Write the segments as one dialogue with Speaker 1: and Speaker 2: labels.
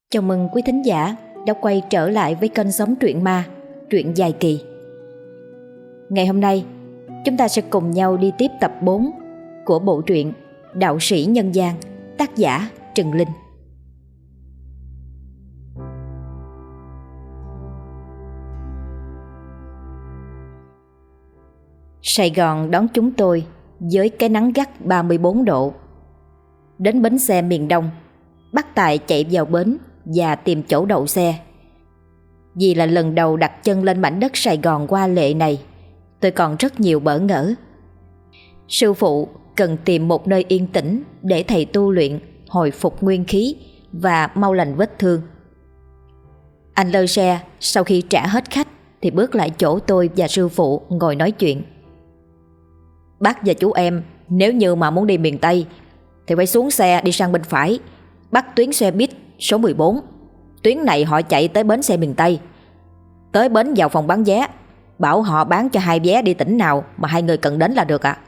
Speaker 1: Chào mừng quý thính giả đã quay trở lại với kênh Sống Truyện Ma, truyện dài kỳ. Ngày hôm nay, chúng ta sẽ cùng nhau đi tiếp tập 4 của bộ truyện Đạo sĩ nhân gian, tác giả Trần Linh. Sài Gòn đón chúng tôi với cái nắng gắt 34 độ. Đến bến xe miền Đông, bác Tài chạy vào bến và tìm chỗ đậu xe. Vì là lần đầu đặt chân lên mảnh đất Sài Gòn hoa lệ này, tôi còn rất nhiều bỡ ngỡ. Sư phụ cần tìm một nơi yên tĩnh để thầy tu luyện, hồi phục nguyên khí và mau lành vết thương. Anh lơ xe sau khi trả hết khách thì bước lại chỗ tôi và sư phụ ngồi nói chuyện. Bác và chú em nếu như mà muốn đi miền Tây thì phải xuống xe đi sang bên phải, bắt tuyến xe buýt số 14. Tuyến này họ chạy tới bến xe miền Tây. Tới bến vào phòng bán vé, bảo họ bán cho 2 vé đi tỉnh nào mà hai người cần đến là được ạ.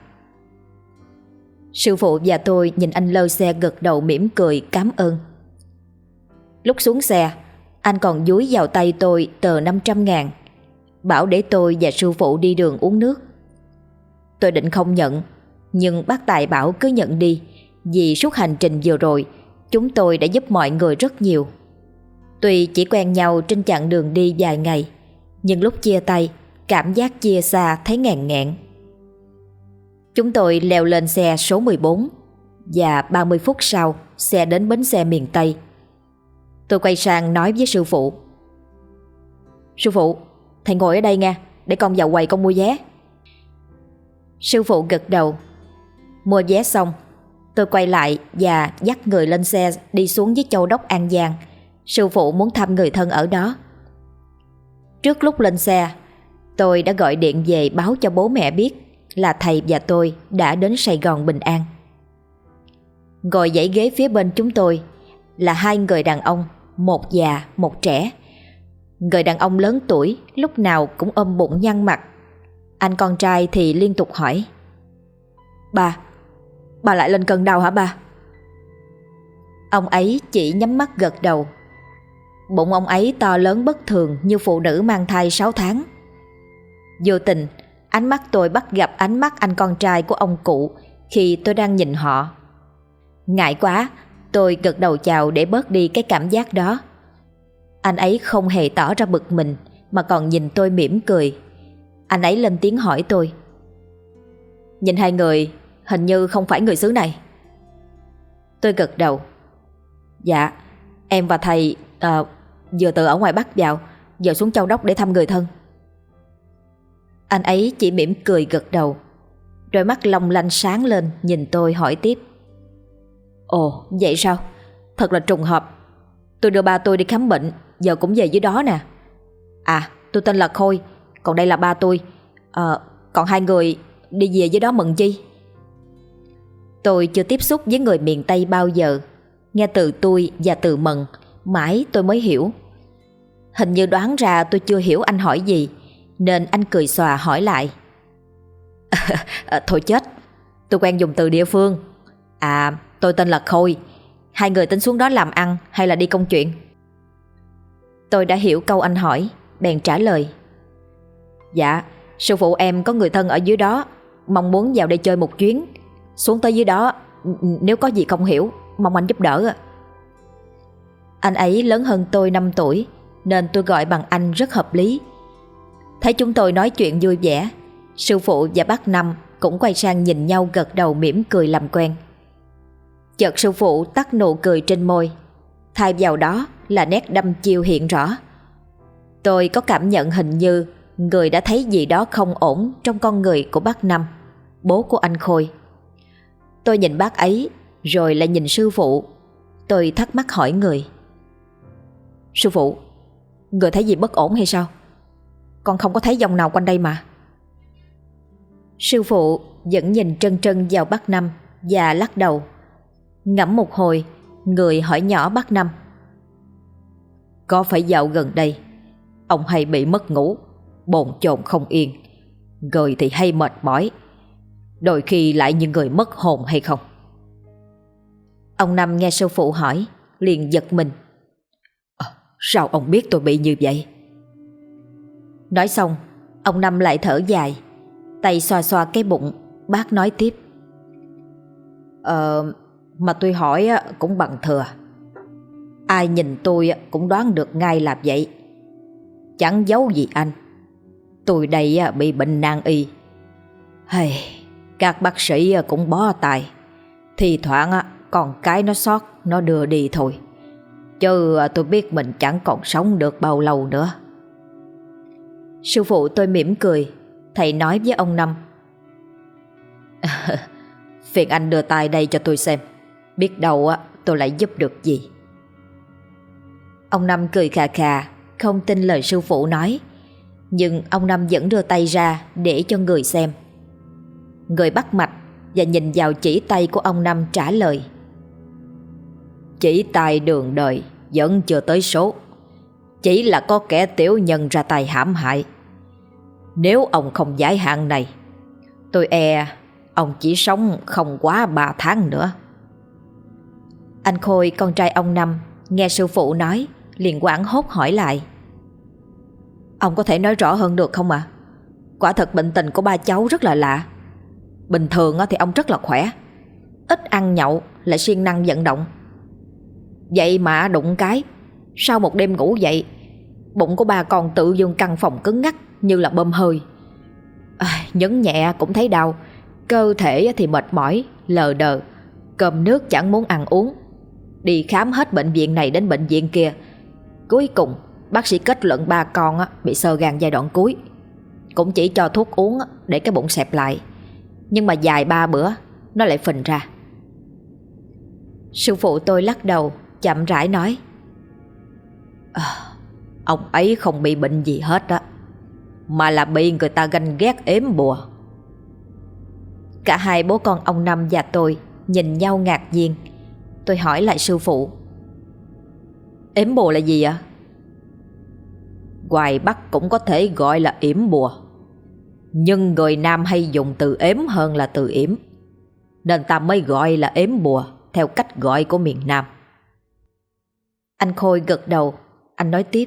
Speaker 1: Sư phụ và tôi nhìn anh lơ xe gật đầu mỉm cười cảm ơn. Lúc xuống xe, anh còn dúi vào tay tôi tờ 500.000, bảo để tôi và sư phụ đi đường uống nước. Tôi định không nhận, nhưng bác Tài bảo cứ nhận đi, vì suốt hành trình vừa rồi chúng tôi đã giúp mọi người rất nhiều. Tuy chỉ quen nhau trên chặng đường đi vài ngày, nhưng lúc chia tay, cảm giác chia xa thấy ngàn ngẹn. Chúng tôi leo lên xe số 14 và 30 phút sau xe đến bến xe miền Tây. Tôi quay sang nói với sư phụ: Sư phụ, thầy ngồi ở đây nha, để con vào quầy con mua vé. Sư phụ gật đầu. Mua vé xong, tôi quay lại và dắt người lên xe đi xuống với Châu Đốc An Giang. Sư phụ muốn thăm người thân ở đó. Trước lúc lên xe, tôi đã gọi điện về báo cho bố mẹ biết là thầy và tôi đã đến Sài Gòn bình an. Ngồi dãy ghế phía bên chúng tôi là 2 người đàn ông, một già một trẻ. Người đàn ông lớn tuổi lúc nào cũng ôm bụng nhăn mặt. Anh con trai thì liên tục hỏi: Bà lại lên cơn đau hả ba? Ông ấy chỉ nhắm mắt gật đầu. Bụng ông ấy to lớn bất thường như phụ nữ mang thai 6 tháng. Vô tình, ánh mắt tôi bắt gặp ánh mắt anh con trai của ông cụ khi tôi đang nhìn họ. Ngại quá, tôi gật đầu chào để bớt đi cái cảm giác đó. Anh ấy không hề tỏ ra bực mình mà còn nhìn tôi mỉm cười. Anh ấy lên tiếng hỏi tôi: Nhìn hai người hình như không phải người xứ này. Tôi gật đầu. Dạ, em và thầy vừa từ ở ngoài Bắc vào, giờ xuống Châu Đốc để thăm người thân. Anh ấy chỉ mỉm cười gật đầu. Đôi mắt long lanh sáng lên nhìn tôi hỏi tiếp: Ồ, vậy sao? Thật là trùng hợp. Tôi đưa ba tôi đi khám bệnh, giờ cũng về dưới đó nè. À, tôi tên là Khôi, còn đây là ba tôi. Còn hai người đi về dưới đó mừng chi? Tôi chưa tiếp xúc với người miền Tây bao giờ. Nghe từ tôi và từ mừng, mãi tôi mới hiểu. Hình như đoán ra tôi chưa hiểu anh hỏi gì, nên anh cười xòa hỏi lại: Thôi chết, tôi quen dùng từ địa phương. À, tôi tên là Khôi. Hai người tính xuống đó làm ăn hay là đi công chuyện? Tôi đã hiểu câu anh hỏi, bèn trả lời: Dạ, sư phụ em có người thân ở dưới đó, mong muốn vào đây chơi một chuyến. Xuống tới dưới đó, nếu có gì không hiểu, mong anh giúp đỡ. Anh ấy lớn hơn tôi 5 tuổi, nên tôi gọi bằng anh rất hợp lý. Thấy chúng tôi nói chuyện vui vẻ, sư phụ và bác Năm cũng quay sang nhìn nhau gật đầu mỉm cười làm quen. Chợt sư phụ tắt nụ cười trên môi, thay vào đó là nét đăm chiêu hiện rõ. Tôi có cảm nhận hình như người đã thấy gì đó không ổn trong con người của bác Năm, bố của anh Khôi. Tôi nhìn bác ấy rồi lại nhìn sư phụ. Tôi thắc mắc hỏi người: Sư phụ, người thấy gì bất ổn hay sao? Con không có thấy dòng nào quanh đây mà. Sư phụ vẫn nhìn trân trân vào bác Năm và lắc đầu. Ngẫm một hồi, người hỏi nhỏ bác Năm: Có phải dạo gần đây ông hay bị mất ngủ, bồn chồn không yên, người thì hay mệt mỏi, đôi khi lại như người mất hồn hay không? Ông Năm nghe sư phụ hỏi liền giật mình.
Speaker 2: Sao ông biết tôi bị như vậy?
Speaker 1: Nói xong, ông Năm lại thở dài, tay xoa xoa cái bụng. Bác nói tiếp:
Speaker 2: Mà tôi hỏi cũng bằng thừa. Ai nhìn tôi cũng đoán được ngay là vậy. Chẳng giấu gì anh, tôi đây bị bệnh nan y. Hey, các bác sĩ cũng bó tay, thì thoảng còn cái nó sót nó đưa đi thôi, chứ tôi biết mình chẳng còn sống được bao lâu nữa.
Speaker 1: Sư phụ tôi mỉm cười. Thầy nói với ông Năm:
Speaker 2: Phiền anh đưa tay đây cho tôi xem, biết đâu tôi lại giúp được gì.
Speaker 1: Ông Năm cười khà khà, không tin lời sư phụ nói. Nhưng ông Năm vẫn đưa tay ra để cho người xem. Người bắt mạch và nhìn vào chỉ tay của ông Năm trả lời:
Speaker 2: Chỉ tay đường đời vẫn chưa tới số, chỉ là có kẻ tiểu nhân ra tay hãm hại. Nếu ông không giải hạn này, tôi e ông chỉ sống không quá 3 tháng nữa.
Speaker 1: Anh Khôi, con trai ông Năm, nghe sư phụ nói liền hoảng hốt hỏi lại:
Speaker 2: Ông có thể nói rõ hơn được không ạ? Quả thật bệnh tình của ba cháu rất là lạ. Bình thường thì ông rất là khỏe, ít ăn nhậu, lại siêng năng vận động. Vậy mà đụng cái, sau một đêm ngủ dậy, bụng của ba còn tự dưng căn phòng cứng ngắc như là bơm hơi. Nhấn nhẹ cũng thấy đau, cơ thể thì mệt mỏi, lờ đờ, cơm nước chẳng muốn ăn uống. Đi khám hết bệnh viện này đến bệnh viện kia, cuối cùng bác sĩ kết luận ba con bị xơ gan giai đoạn cuối. Cũng chỉ cho thuốc uống để cái bụng xẹp lại, nhưng mà dài 3 bữa nó lại phình ra.
Speaker 1: Sư phụ tôi lắc đầu, chậm rãi nói:
Speaker 2: Ông ấy không bị bệnh gì hết á, mà là bị người ta ganh ghét ếm bùa.
Speaker 1: Cả hai bố con ông Năm và tôi nhìn nhau ngạc nhiên. Tôi hỏi lại sư phụ:
Speaker 2: Ếm bùa là gì ạ? Ngoài Bắc cũng có thể gọi là yểm bùa, nhưng người Nam hay dùng từ ếm hơn là từ yểm, nên ta mới gọi là ếm bùa theo cách gọi của miền Nam.
Speaker 1: Anh Khôi gật đầu. Anh nói tiếp: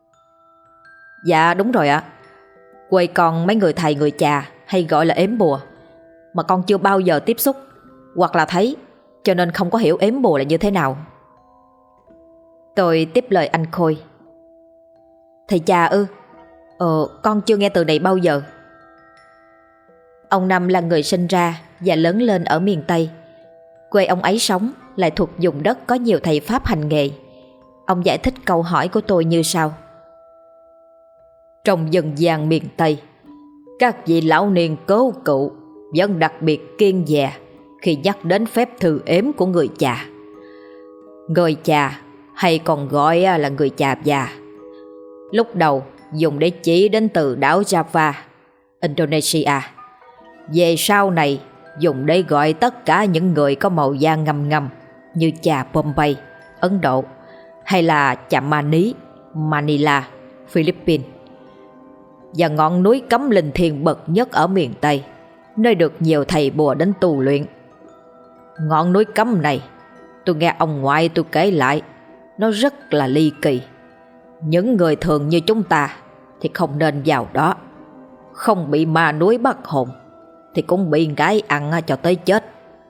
Speaker 2: Dạ đúng rồi ạ. Quê con mấy người thầy người chà hay gọi là ếm bùa, mà con chưa bao giờ tiếp xúc hoặc là thấy, cho nên không có hiểu ếm bùa là như thế nào.
Speaker 1: Tôi tiếp lời anh Khôi:
Speaker 2: Thầy chà ư? Con chưa nghe từ này bao giờ.
Speaker 1: Ông Năm là người sinh ra và lớn lên ở miền Tây. Quê ông ấy sống lại thuộc vùng đất có nhiều thầy Pháp hành nghề. Ông giải thích câu hỏi của tôi như sau:
Speaker 2: Trong dân gian miền Tây, các vị lão niên cố cụ vẫn đặc biệt kiêng dè khi nhắc đến phép thư ếm của người chà. Người chà hay còn gọi là người chà già, lúc đầu dùng để chỉ đến từ đảo Java, Indonesia. Về sau này dùng để gọi tất cả những người có màu da ngăm ngăm như chà Bombay, Ấn Độ, hay là chà Mani, Manila, Philippines. Và ngọn núi cấm linh thiêng bậc nhất ở miền Tây, nơi được nhiều thầy bùa đến tu luyện. Ngọn núi cấm này, tôi nghe ông ngoại tôi kể lại, nó rất là ly kỳ. Những người thường như chúng ta thì không nên vào đó. Không bị ma núi bắt hồn thì cũng bị gái ăn cho tới chết.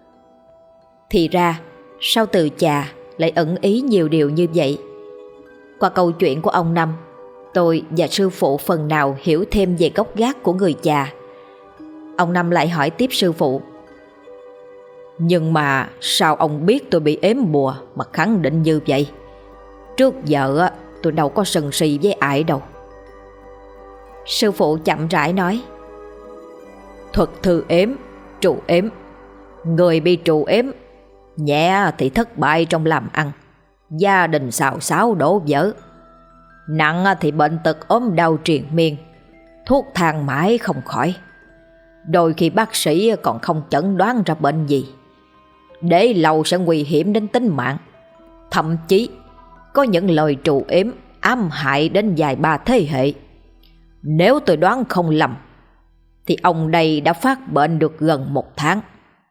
Speaker 1: Thì ra sau từ chà lại ẩn ý nhiều điều như vậy. Qua câu chuyện của ông Năm, tôi và sư phụ phần nào hiểu thêm về gốc gác của người chà. Ông Năm lại hỏi tiếp sư phụ:
Speaker 2: Nhưng mà sao ông biết tôi bị ếm bùa mà khẳng định như vậy? Trước giờ tôi đâu có sân si với ai đâu.
Speaker 1: Sư phụ chậm rãi nói:
Speaker 2: Thuật thư ếm, trù ếm. Người bị trù ếm nhẹ thì thất bại trong làm ăn, gia đình xào xáo đổ vỡ. Nặng thì bệnh tật ốm đau triền miên, thuốc thang mãi không khỏi. Đôi khi bác sĩ còn không chẩn đoán ra bệnh gì, để lâu sẽ nguy hiểm đến tính mạng. Thậm chí có những lời trù ếm ám hại đến vài ba thế hệ. Nếu tôi đoán không lầm thì ông đây đã phát bệnh được gần 1 tháng.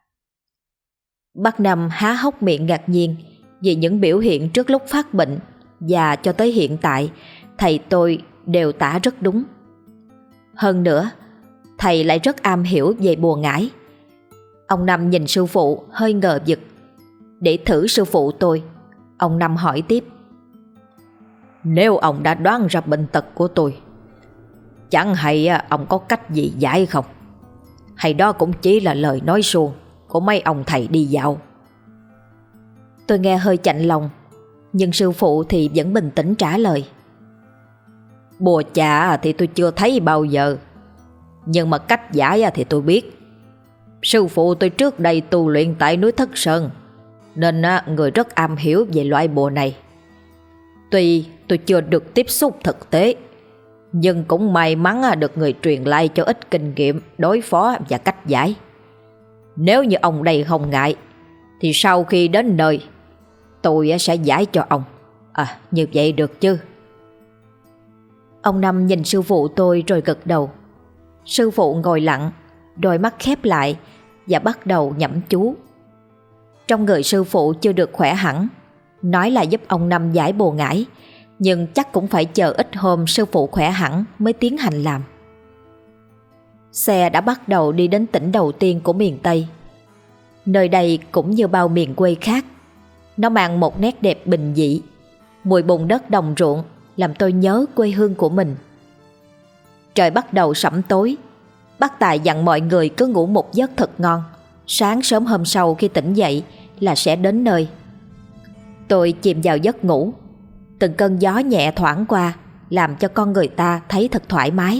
Speaker 1: Bác Năm há hốc miệng ngạc nhiên vì những biểu hiện trước lúc phát bệnh và cho tới hiện tại thầy tôi đều tả rất đúng. Hơn nữa, thầy lại rất am hiểu về bùa ngải. Ông Năm nhìn sư phụ hơi ngờ vực. Để thử sư phụ tôi, ông Năm hỏi tiếp:
Speaker 2: Nếu ông đã đoán ra bệnh tật của tôi, chẳng hay ông có cách gì giải không? Hay đó cũng chỉ là lời nói suông của mấy ông thầy đi dạo?
Speaker 1: Tôi nghe hơi chạnh lòng, nhưng sư phụ thì vẫn bình tĩnh trả lời:
Speaker 2: Bùa chà thì tôi chưa thấy bao giờ, nhưng mà cách giải thì tôi biết. Sư phụ tôi trước đây tu luyện tại núi Thất Sơn, nên người rất am hiểu về loại bùa này. Tuy tôi chưa được tiếp xúc thực tế, nhưng cũng may mắn được người truyền lại cho ít kinh nghiệm đối phó và cách giải. Nếu như ông đây không ngại, thì sau khi đến nơi, tôi sẽ giải cho ông. Như vậy được chứ?
Speaker 1: Ông Năm nhìn sư phụ tôi rồi gật đầu. Sư phụ ngồi lặng, đôi mắt khép lại và bắt đầu nhẩm chú. Trong người sư phụ chưa được khỏe hẳn, nói là giúp ông Năm giải bùa ngải, nhưng chắc cũng phải chờ ít hôm sư phụ khỏe hẳn mới tiến hành làm. Xe đã bắt đầu đi đến tỉnh đầu tiên của miền Tây. Nơi đây cũng như bao miền quê khác, nó mang một nét đẹp bình dị. Mùi bùn đất đồng ruộng làm tôi nhớ quê hương của mình. Trời bắt đầu sẫm tối. Bác Tài dặn mọi người cứ ngủ một giấc thật ngon, sáng sớm hôm sau khi tỉnh dậy là sẽ đến nơi. Tôi chìm vào giấc ngủ. Từng cơn gió nhẹ thoảng qua làm cho con người ta thấy thật thoải mái.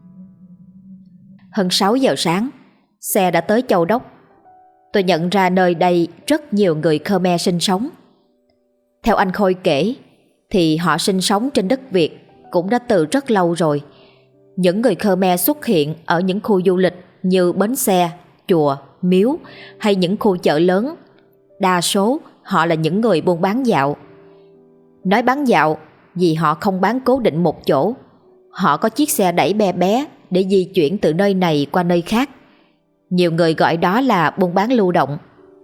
Speaker 1: Hơn 6 giờ sáng, xe đã tới Châu Đốc. Tôi nhận ra nơi đây rất nhiều người Khmer sinh sống. Theo anh Khôi kể, thì họ sinh sống trên đất Việt cũng đã từ rất lâu rồi. Những người Khmer xuất hiện ở những khu du lịch như bến xe, chùa, miếu hay những khu chợ lớn. Đa số họ là những người buôn bán dạo. Nói bán dạo vì họ không bán cố định một chỗ. Họ có chiếc xe đẩy be bé để di chuyển từ nơi này qua nơi khác. Nhiều người gọi đó là buôn bán lưu động.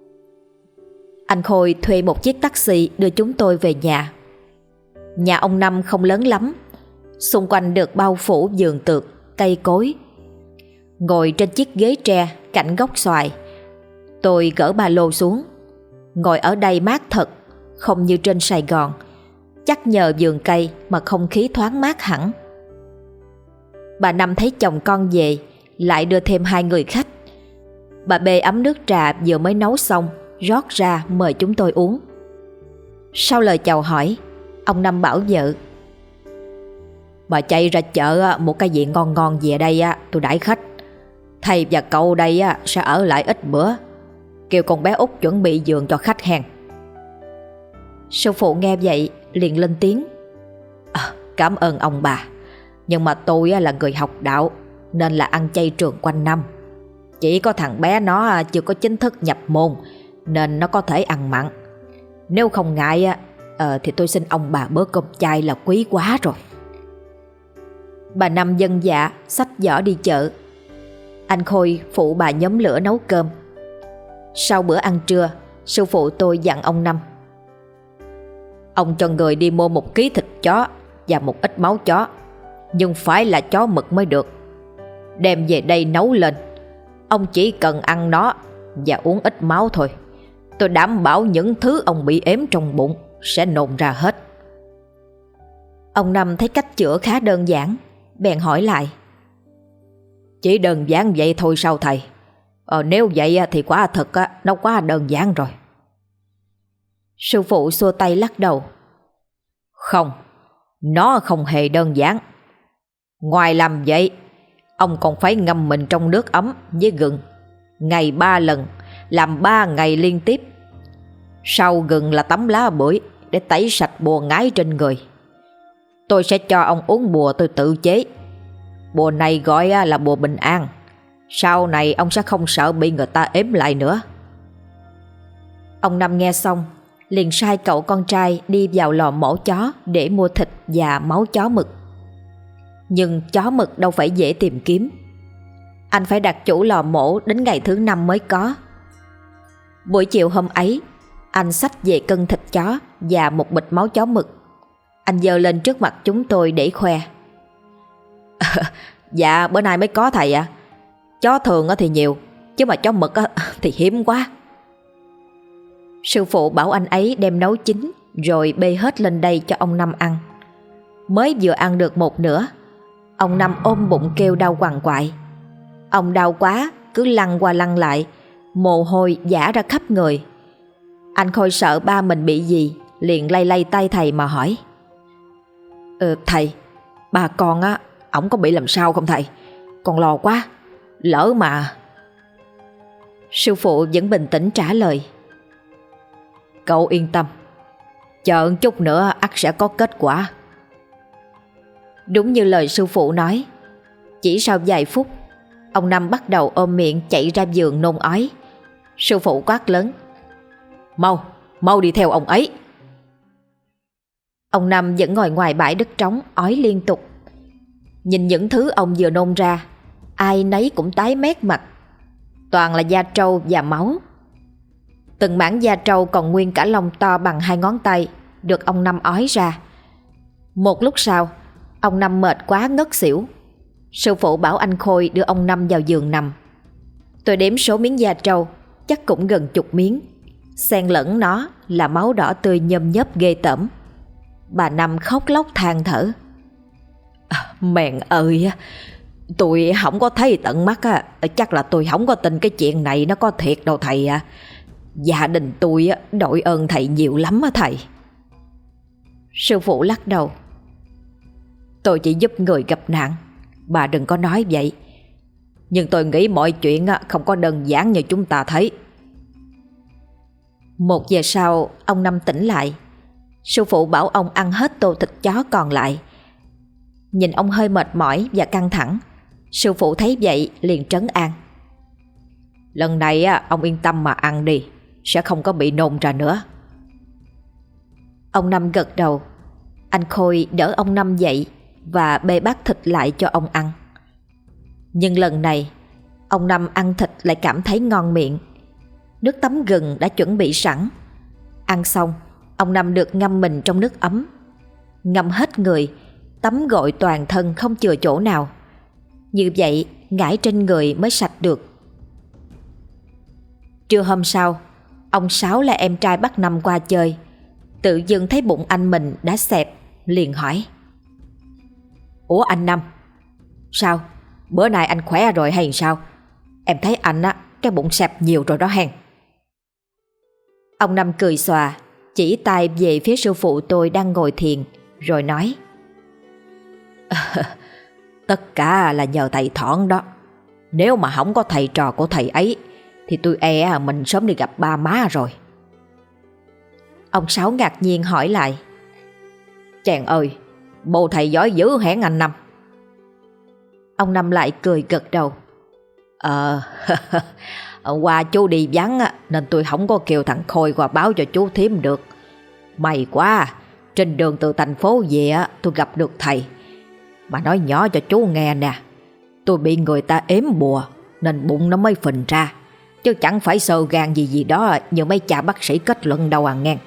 Speaker 1: Anh Khôi thuê một chiếc taxi đưa chúng tôi về nhà. Nhà ông Năm không lớn lắm, xung quanh được bao phủ vườn tược, cây cối. Ngồi trên chiếc ghế tre cạnh gốc xoài, tôi gỡ ba lô xuống. Ngồi ở đây mát thật, không như trên Sài Gòn. Chắc nhờ vườn cây mà không khí thoáng mát hẳn. Bà Năm thấy chồng con về, lại đưa thêm 2 người khách. Bà bê ấm nước trà vừa mới nấu xong, rót ra mời chúng tôi uống. Sau lời chào hỏi, ông Năm bảo vợ:
Speaker 2: Bà chạy ra chợ một cái gì ngon ngon về đây tôi đãi khách. Thầy và cậu đây sẽ ở lại ít bữa. Kêu con bé Út chuẩn bị giường cho khách hàng.
Speaker 1: Sư phụ nghe vậy liền lên tiếng:
Speaker 2: Cảm ơn ông bà, nhưng mà tôi là người học đạo nên là ăn chay trường quanh năm. Chỉ có thằng bé nó chưa có chính thức nhập môn nên nó có thể ăn mặn. Nếu không ngại thì tôi xin ông bà bữa cơm chay là quý quá rồi.
Speaker 1: Bà Năm vâng dạ xách giỏ đi chợ. Anh Khôi phụ bà nhóm lửa nấu cơm. Sau bữa ăn trưa, sư phụ tôi dặn ông Năm:
Speaker 2: Ông cho người đi mua 1 ký thịt chó và một ít máu chó, nhưng phải là chó mực mới được. Đem về đây nấu lên. Ông chỉ cần ăn nó và uống ít máu thôi. Tôi đảm bảo những thứ ông bị ém trong bụng sẽ nôn ra hết.
Speaker 1: Ông Năm thấy cách chữa khá đơn giản, bèn hỏi lại:
Speaker 2: Chỉ đơn giản vậy thôi sao thầy? Nếu vậy thì quả thật nó quá đơn giản rồi.
Speaker 1: Sư phụ xua tay lắc đầu:
Speaker 2: Không, nó không hề đơn giản. Ngoài làm vậy, ông còn phải ngâm mình trong nước ấm với gừng ngày 3 lần, làm 3 ngày liên tiếp. Sau gừng là tắm lá bưởi để tẩy sạch bùa ngái trên người. Tôi sẽ cho ông uống bùa tôi tự chế. Bùa này gọi là bùa bình an. Sau này ông sẽ không sợ bị người ta ếm lại nữa.
Speaker 1: Ông Năm nghe xong liền sai cậu con trai đi vào lò mổ chó để mua thịt và máu chó mực. Nhưng chó mực đâu phải dễ tìm kiếm. Anh phải đặt chủ lò mổ đến ngày thứ 5 mới có. Buổi chiều hôm ấy, anh xách về cân thịt chó và một bịch máu chó mực. Anh giơ lên trước mặt chúng tôi để khoe.
Speaker 2: Dạ bữa nay mới có thầy ạ. Chó thường thì nhiều, chứ mà chó mực thì hiếm quá.
Speaker 1: Sư phụ bảo anh ấy đem nấu chín rồi bê hết lên đây cho ông Năm ăn. Mới vừa ăn được một nửa, ông Năm ôm bụng kêu đau quằn quại. Ông đau quá cứ lăn qua lăn lại, mồ hôi vã ra khắp người. Anh Khôi sợ ba mình bị gì, liền lay lay tay thầy mà hỏi.
Speaker 2: Thầy, ba con ổng có bị làm sao không thầy? Con lo quá, lỡ mà...
Speaker 1: Sư phụ vẫn bình tĩnh trả lời.
Speaker 2: Cậu yên tâm, chờ chút nữa ắt sẽ có kết quả.
Speaker 1: Đúng như lời sư phụ nói, chỉ sau vài phút, ông Năm bắt đầu ôm miệng chạy ra giường nôn ói. Sư phụ quát lớn.
Speaker 2: Mau đi theo ông ấy.
Speaker 1: Ông Năm vẫn ngồi ngoài bãi đất trống ói liên tục. Nhìn những thứ ông vừa nôn ra, ai nấy cũng tái mét mặt. Toàn là da trâu và máu. Từng mảng da trâu còn nguyên cả lông to bằng 2 ngón tay được ông Năm ói ra. Một lúc sau, ông Năm mệt quá ngất xỉu. Sư phụ bảo anh Khôi đưa ông Năm vào giường nằm. Tôi đếm số miếng da trâu, chắc cũng gần 10 miếng. Xen lẫn nó là máu đỏ tươi nhâm nhớp ghê tởm. Bà Năm khóc lóc than thở.
Speaker 2: Mèn ơi, tôi không có thấy tận mắt chắc là tôi không có tin cái chuyện này nó có thiệt đâu thầy à. Gia đình tôi đội ơn thầy nhiều lắm thầy.
Speaker 1: Sư phụ lắc đầu.
Speaker 2: Tôi chỉ giúp người gặp nạn, bà đừng có nói vậy. Nhưng tôi nghĩ mọi chuyện không có đơn giản như chúng ta thấy.
Speaker 1: 1 giờ sau, ông Năm tỉnh lại. Sư phụ bảo ông ăn hết tô thịt chó còn lại. Nhìn ông hơi mệt mỏi và căng thẳng, sư phụ thấy vậy liền trấn an.
Speaker 2: Lần này ông yên tâm mà ăn đi, sẽ không có bị nôn ra nữa.
Speaker 1: Ông Năm gật đầu. Anh Khôi đỡ ông Năm dậy và bê bát thịt lại cho ông ăn. Nhưng lần này, ông Năm ăn thịt lại cảm thấy ngon miệng. Nước tắm gừng đã chuẩn bị sẵn. Ăn xong, ông Năm được ngâm mình trong nước ấm. Ngâm hết người, tắm gội toàn thân không chừa chỗ nào. Như vậy, ngải trên người mới sạch được. Trưa hôm sau, ông Sáu là em trai bắt Năm qua chơi. Tự dưng thấy bụng anh mình đã xẹp, liền hỏi.
Speaker 2: Ủa anh Năm, sao? Bữa nay anh khỏe rồi hay sao? Em thấy anh cái bụng xẹp nhiều rồi đó hen.
Speaker 1: Ông Năm cười xòa, chỉ tay về phía sư phụ tôi đang ngồi thiền, rồi nói.
Speaker 2: Tất cả là nhờ thầy Thọn đó. Nếu mà không có thầy trò của thầy ấy thì tôi e mình sớm đi gặp ba má rồi.
Speaker 1: Ông Sáu ngạc nhiên hỏi lại.
Speaker 2: Chàng ơi, bộ thầy giỏi dữ hẻn anh Năm.
Speaker 1: Ông Năm lại cười gật đầu.
Speaker 2: Qua chú đi vắng nên tôi không có kêu thằng Khôi qua báo cho chú thím được. May quá, trên đường từ thành phố về tôi gặp được thầy. Mà nói nhỏ cho chú nghe nè, tôi bị người ta ếm bùa nên bụng nó mới phình ra, chứ chẳng phải xơ gan gì đó như mấy cha bác sĩ kết luận đâu nghe.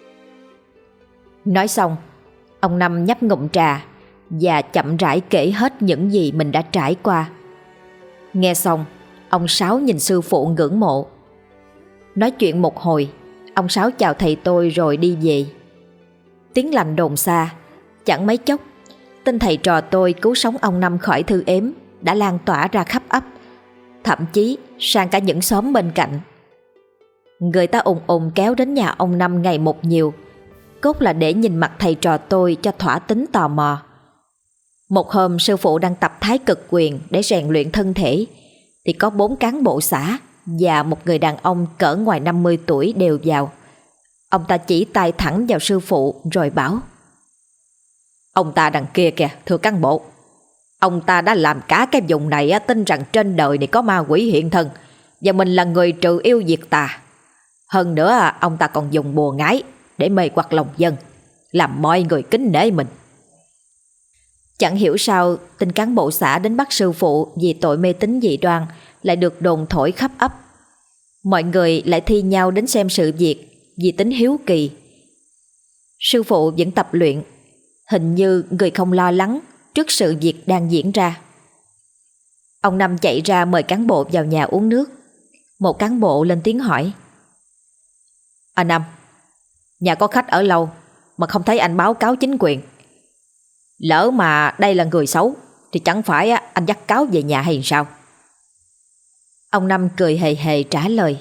Speaker 1: Nói xong, ông Năm nhấp ngụm trà và chậm rãi kể hết những gì mình đã trải qua. Nghe xong, ông Sáu nhìn sư phụ ngưỡng mộ. Nói chuyện một hồi, ông Sáu chào thầy tôi rồi đi về. Tiếng lành đồn xa, chẳng mấy chốc tin thầy trò tôi cứu sống ông Năm khỏi thư ếm đã lan tỏa ra khắp ấp, thậm chí sang cả những xóm bên cạnh. Người ta ùn ùn kéo đến nhà ông Năm ngày một nhiều, cốt là để nhìn mặt thầy trò tôi cho thỏa tính tò mò. Một hôm sư phụ đang tập thái cực quyền để rèn luyện thân thể, thì có 4 cán bộ xã và một người đàn ông cỡ ngoài 50 tuổi đều vào. Ông ta chỉ tay thẳng vào sư phụ rồi bảo.
Speaker 2: Ông ta đằng kia kìa, thưa cán bộ. Ông ta đã làm cả cái vùng này tin rằng trên đời này có ma quỷ hiện thân và mình là người trừ yêu diệt tà. Hơn nữa ông ta còn dùng bùa ngái để mê hoặc lòng dân, làm mọi người kính nể mình.
Speaker 1: Chẳng hiểu sao tin cán bộ xã đến bắt sư phụ vì tội mê tín dị đoan lại được đồn thổi khắp ấp. Mọi người lại thi nhau đến xem sự việc vì tính hiếu kỳ. Sư phụ vẫn tập luyện. Hình như người không lo lắng trước sự việc đang diễn ra. Ông Năm chạy ra mời cán bộ vào nhà uống nước. Một cán bộ lên tiếng hỏi:
Speaker 2: Anh Năm, nhà có khách ở lâu mà không thấy anh báo cáo chính quyền. Lỡ mà đây là người xấu thì chẳng phải anh dắt cáo về nhà hay sao?
Speaker 1: Ông Năm cười hề hề trả lời: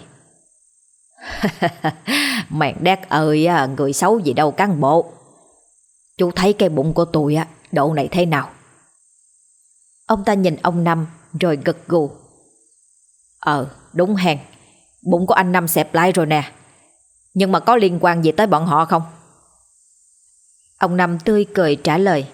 Speaker 2: Mẹn đét ơi, người xấu gì đâu cán bộ. Chú thấy cái bụng của tôi độ này thế nào?
Speaker 1: Ông ta nhìn ông Năm rồi gật gù:
Speaker 2: Đúng hèn, bụng của anh Năm xẹp lại rồi nè. Nhưng mà có liên quan gì tới bọn họ không?
Speaker 1: Ông Năm tươi cười trả lời: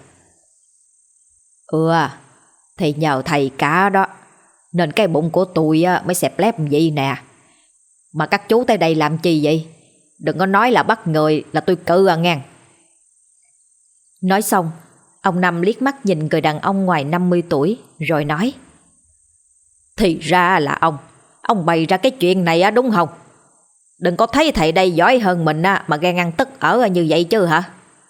Speaker 2: Thì nhờ thầy cả đó, nên cái bụng của tôi mới xẹp lép vậy nè. Mà các chú tới đây làm chi vậy? Đừng có nói là bắt người là tôi cự ngang.
Speaker 1: Nói xong, ông Năm liếc mắt nhìn người đàn ông ngoài 50 tuổi rồi nói:
Speaker 2: Thì ra là ông bày ra cái chuyện này đúng không? Đừng có thấy thầy đây giỏi hơn mình mà ghen ăn tức ở như vậy chứ hả?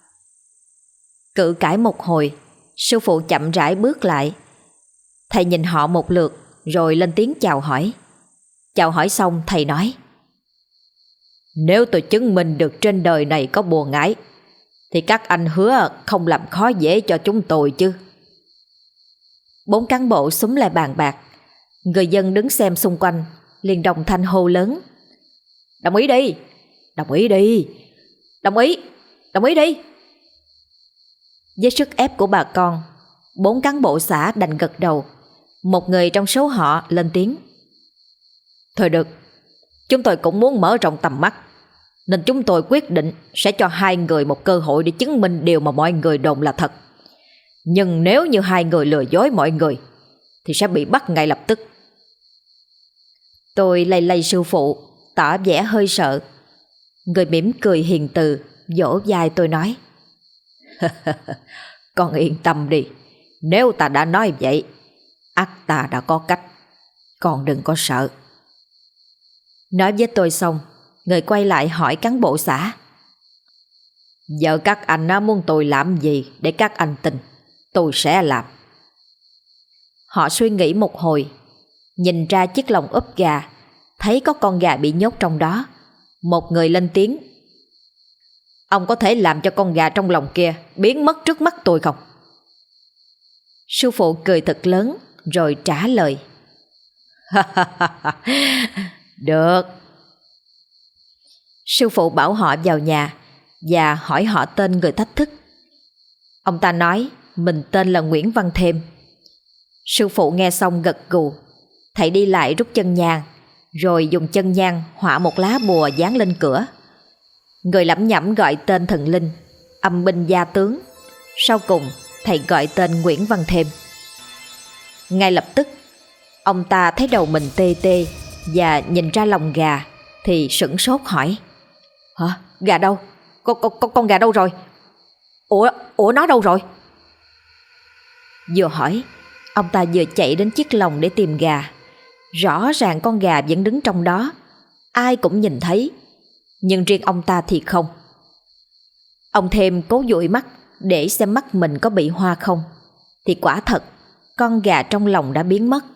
Speaker 1: Cự cãi một hồi, sư phụ chậm rãi bước lại. Thầy nhìn họ một lượt rồi lên tiếng chào hỏi. Chào hỏi xong thầy nói:
Speaker 2: Nếu tôi chứng minh được trên đời này có bùa ngải thì các anh hứa không làm khó dễ cho chúng tôi chứ?
Speaker 1: 4 cán bộ xúm lại bàn bạc. Người dân đứng xem xung quanh liền đồng thanh hô lớn:
Speaker 2: Đồng ý đi! Đồng ý đi! Đồng ý! Đồng ý đi!
Speaker 1: Với sức ép của bà con, 4 cán bộ xã đành gật đầu. Một người trong số họ lên tiếng:
Speaker 2: Thôi được, chúng tôi cũng muốn mở rộng tầm mắt, nên chúng tôi quyết định sẽ cho 2 người một cơ hội để chứng minh điều mà mọi người đồn là thật. Nhưng nếu như 2 người lừa dối mọi người thì sẽ bị bắt ngay lập tức.
Speaker 1: Tôi lay lay sư phụ, tỏ vẻ hơi sợ. Người mỉm cười hiền từ vỗ vai tôi nói:
Speaker 2: Con yên tâm đi, nếu ta đã nói vậy, ắt ta đã có cách. Con đừng có sợ.
Speaker 1: Nói với tôi xong, người quay lại hỏi cán bộ xã:
Speaker 2: Giờ các anh muốn tôi làm gì để các anh tin, tôi sẽ làm.
Speaker 1: Họ suy nghĩ một hồi, nhìn ra chiếc lồng úp gà, thấy có con gà bị nhốt trong đó. Một người lên tiếng:
Speaker 2: Ông có thể làm cho con gà trong lồng kia biến mất trước mắt tôi không?
Speaker 1: Sư phụ cười thật lớn rồi trả lời:
Speaker 2: Được.
Speaker 1: Sư phụ bảo họ vào nhà và hỏi họ tên người thách thức. Ông ta nói mình tên là Nguyễn Văn Thêm. Sư phụ nghe xong gật gù. Thầy đi lại rút chân nhang, rồi dùng chân nhang họa một lá bùa dán lên cửa. Người lẩm nhẩm gọi tên thần linh, âm binh gia tướng. Sau cùng thầy gọi tên Nguyễn Văn Thêm. Ngay lập tức ông ta thấy đầu mình tê tê và nhìn ra lồng gà thì sửng sốt hỏi:
Speaker 2: Hả? Gà đâu? Con gà đâu rồi? Ủa nó đâu rồi?
Speaker 1: Vừa hỏi, ông ta vừa chạy đến chiếc lồng để tìm gà. Rõ ràng con gà vẫn đứng trong đó, ai cũng nhìn thấy, nhưng riêng ông ta thì không. Ông Thêm cố dụi mắt để xem mắt mình có bị hoa không, thì quả thật con gà trong lồng đã biến mất.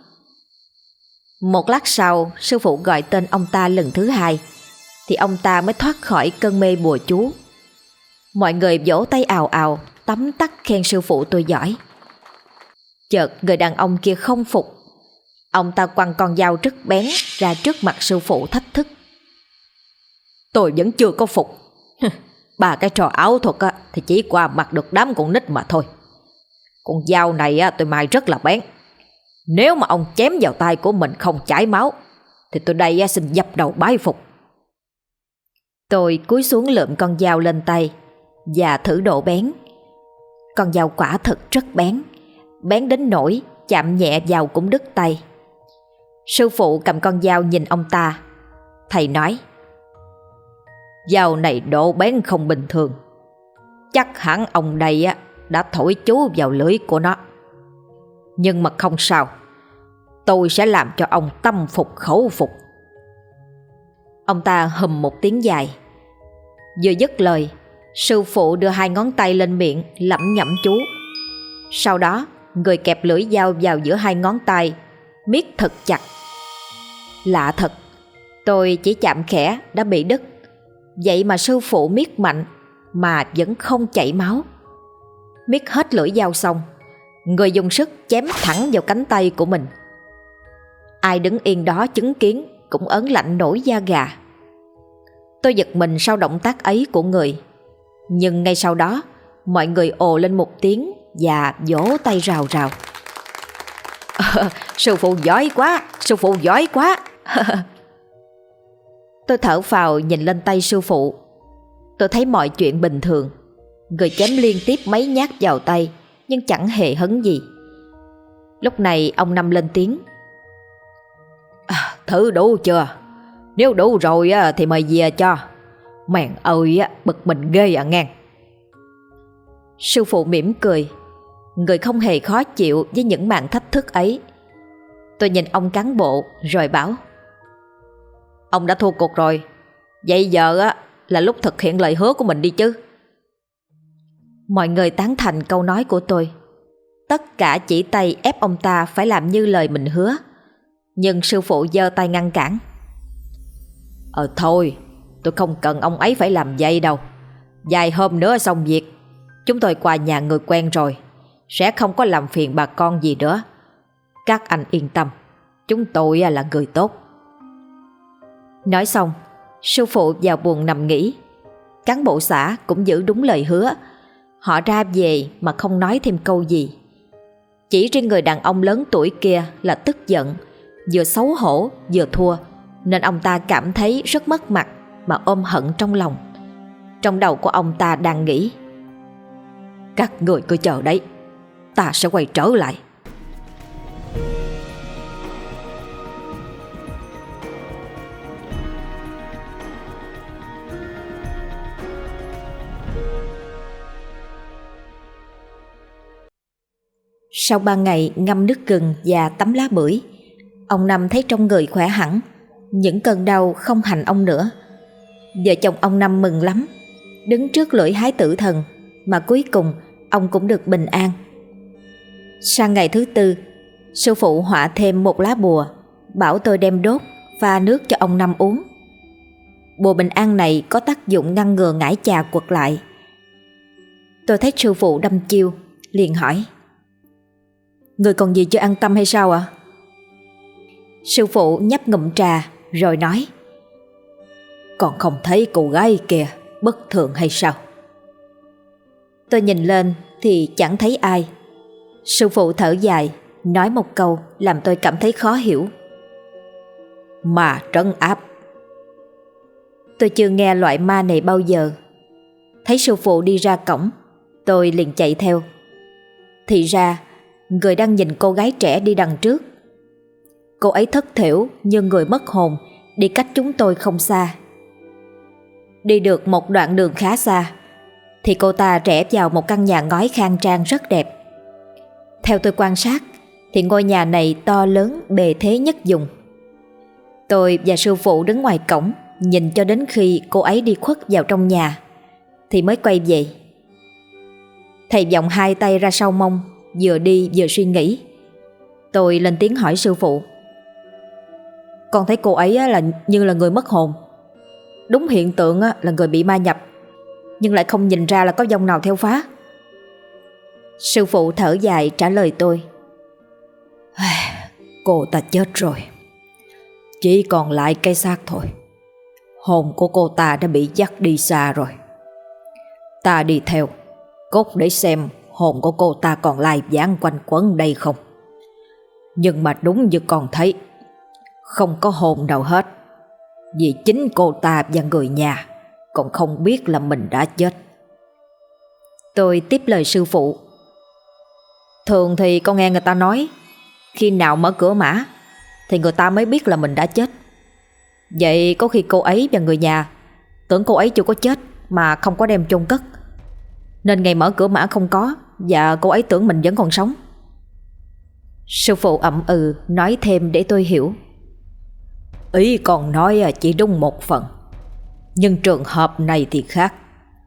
Speaker 1: Một lát sau, sư phụ gọi tên ông ta lần thứ 2, thì ông ta mới thoát khỏi cơn mê bùa chú. Mọi người vỗ tay ào ào, tấm tắc khen sư phụ tôi giỏi. Chợt người đàn ông kia không phục. Ông ta quăng con dao rất bén ra trước mặt sư phụ thách thức:
Speaker 2: Tôi vẫn chưa có phục. 3 cái trò ảo thuật thì chỉ qua mặt được đám con nít mà thôi. Con dao này tôi mài rất là bén. Nếu mà ông chém vào tay của mình không chảy máu thì tôi đây xin dập đầu bái phục.
Speaker 1: Tôi cúi xuống lượm con dao lên tay và thử độ bén. Con dao quả thật rất bén, bén đến nỗi chạm nhẹ vào cũng đứt tay. Sư phụ cầm con dao nhìn ông ta. Thầy nói:
Speaker 2: Dao này độ bén không bình thường. Chắc hẳn ông đây đã thổi chú vào lưỡi của nó. Nhưng mà không sao, tôi sẽ làm cho ông tâm phục khẩu phục.
Speaker 1: Ông ta hùm một tiếng dài. Vừa dứt lời, Sư phụ đưa 2 ngón tay lên miệng lẩm nhẩm chú. Sau đó người kẹp lưỡi dao vào giữa 2 ngón tay, miết thật chặt. Lạ thật, tôi chỉ chạm khẽ đã bị đứt, vậy mà sư phụ miết mạnh mà vẫn không chảy máu. Miết hết lưỡi dao xong, người dùng sức chém thẳng vào cánh tay của mình. Ai đứng yên đó chứng kiến cũng ớn lạnh nổi da gà. Tôi giật mình sau động tác ấy của người, nhưng ngay sau đó mọi người ồ lên một tiếng và vỗ tay rào rào. Sư phụ giỏi quá, sư phụ giỏi quá. Tôi thở phào nhìn lên tay sư phụ. Tôi thấy mọi chuyện bình thường. Người chém liên tiếp mấy nhát vào tay, nhưng chẳng hề hấn gì. Lúc này ông Năm lên tiếng. Thử đủ chưa? Nếu đủ rồi thì mời về cho. Mèn ơi, bực mình ghê à ngang. Sư phụ mỉm cười. Người không hề khó chịu với những màn thách thức ấy. Tôi nhìn ông cán bộ rồi bảo. Ông đã thua cuộc rồi, vậy giờ là lúc thực hiện lời hứa của mình đi chứ. Mọi người tán thành câu nói của tôi. Tất cả chỉ tay ép ông ta phải làm như lời mình hứa. Nhưng sư phụ giơ tay ngăn cản. Thôi, tôi không cần ông ấy phải làm vậy đâu. Vài hôm nữa xong việc, chúng tôi qua nhà người quen rồi, sẽ không có làm phiền bà con gì nữa. Các anh yên tâm, chúng tôi là người tốt. Nói xong, sư phụ vào buồng nằm nghỉ. Cán bộ xã cũng giữ đúng lời hứa. Họ ra về mà không nói thêm câu gì. Chỉ riêng người đàn ông lớn tuổi kia là tức giận, vừa xấu hổ vừa thua, nên ông ta cảm thấy rất mất mặt mà ôm hận trong lòng. Trong đầu của ông ta đang nghĩ. Các người cứ chờ đấy, ta sẽ quay trở lại. Sau 3 ngày ngâm nước gừng và tắm lá bưởi, ông Năm thấy trong người khỏe hẳn, những cơn đau không hành ông nữa. Vợ chồng ông Năm mừng lắm, đứng trước lưỡi hái tử thần, mà cuối cùng ông cũng được bình an. Sang ngày thứ 4, sư phụ họa thêm một lá bùa, bảo tôi đem đốt, pha nước cho ông Năm uống. Bùa bình an này có tác dụng ngăn ngừa ngải chà quật lại. Tôi thấy sư phụ đăm chiêu, liền hỏi. Người còn gì chưa an tâm hay sao ạ? Sư phụ nhấp ngụm trà rồi nói. Còn không thấy cô gái kìa bất thường hay sao? Tôi nhìn lên thì chẳng thấy ai. Sư phụ thở dài, nói một câu làm tôi cảm thấy khó hiểu. Ma trấn áp. Tôi chưa nghe loại ma này bao giờ. Thấy sư phụ đi ra cổng, tôi liền chạy theo. Thì ra người đang nhìn cô gái trẻ đi đằng trước. Cô ấy thất thểu như người mất hồn, đi cách chúng tôi không xa. Đi được một đoạn đường khá xa thì cô ta rẽ vào một căn nhà ngói khang trang rất đẹp. Theo tôi quan sát thì ngôi nhà này to lớn bề thế nhất vùng. Tôi và sư phụ đứng ngoài cổng nhìn cho đến khi cô ấy đi khuất vào trong nhà thì mới quay về. Thầy vọng 2 tay ra sau mông, vừa đi vừa suy nghĩ. Tôi lên tiếng hỏi sư phụ. Con thấy cô ấy là như là người mất hồn. Đúng hiện tượng là người bị ma nhập, nhưng lại không nhìn ra là có vong nào theo phá. Sư phụ thở dài trả lời tôi. Cô ta chết rồi, chỉ còn lại cái xác thôi. Hồn của cô ta đã bị dắt đi xa rồi. Ta đi theo cốt để xem hồn của cô ta còn lai vãng quanh quẩn đây không. Nhưng mà đúng như con thấy, không có hồn nào hết. Vì chính cô ta và người nhà còn không biết là mình đã chết. Tôi tiếp lời sư phụ. Thường thì con nghe người ta nói, khi nào mở cửa mã thì người ta mới biết là mình đã chết. Vậy có khi cô ấy và người nhà tưởng cô ấy chưa có chết mà không có đem chôn cất, nên ngày mở cửa mã không có, và cô ấy tưởng mình vẫn còn sống. Sư phụ ậm ừ nói thêm để tôi hiểu. Ý còn nói chỉ đúng một phần, nhưng trường hợp này thì khác.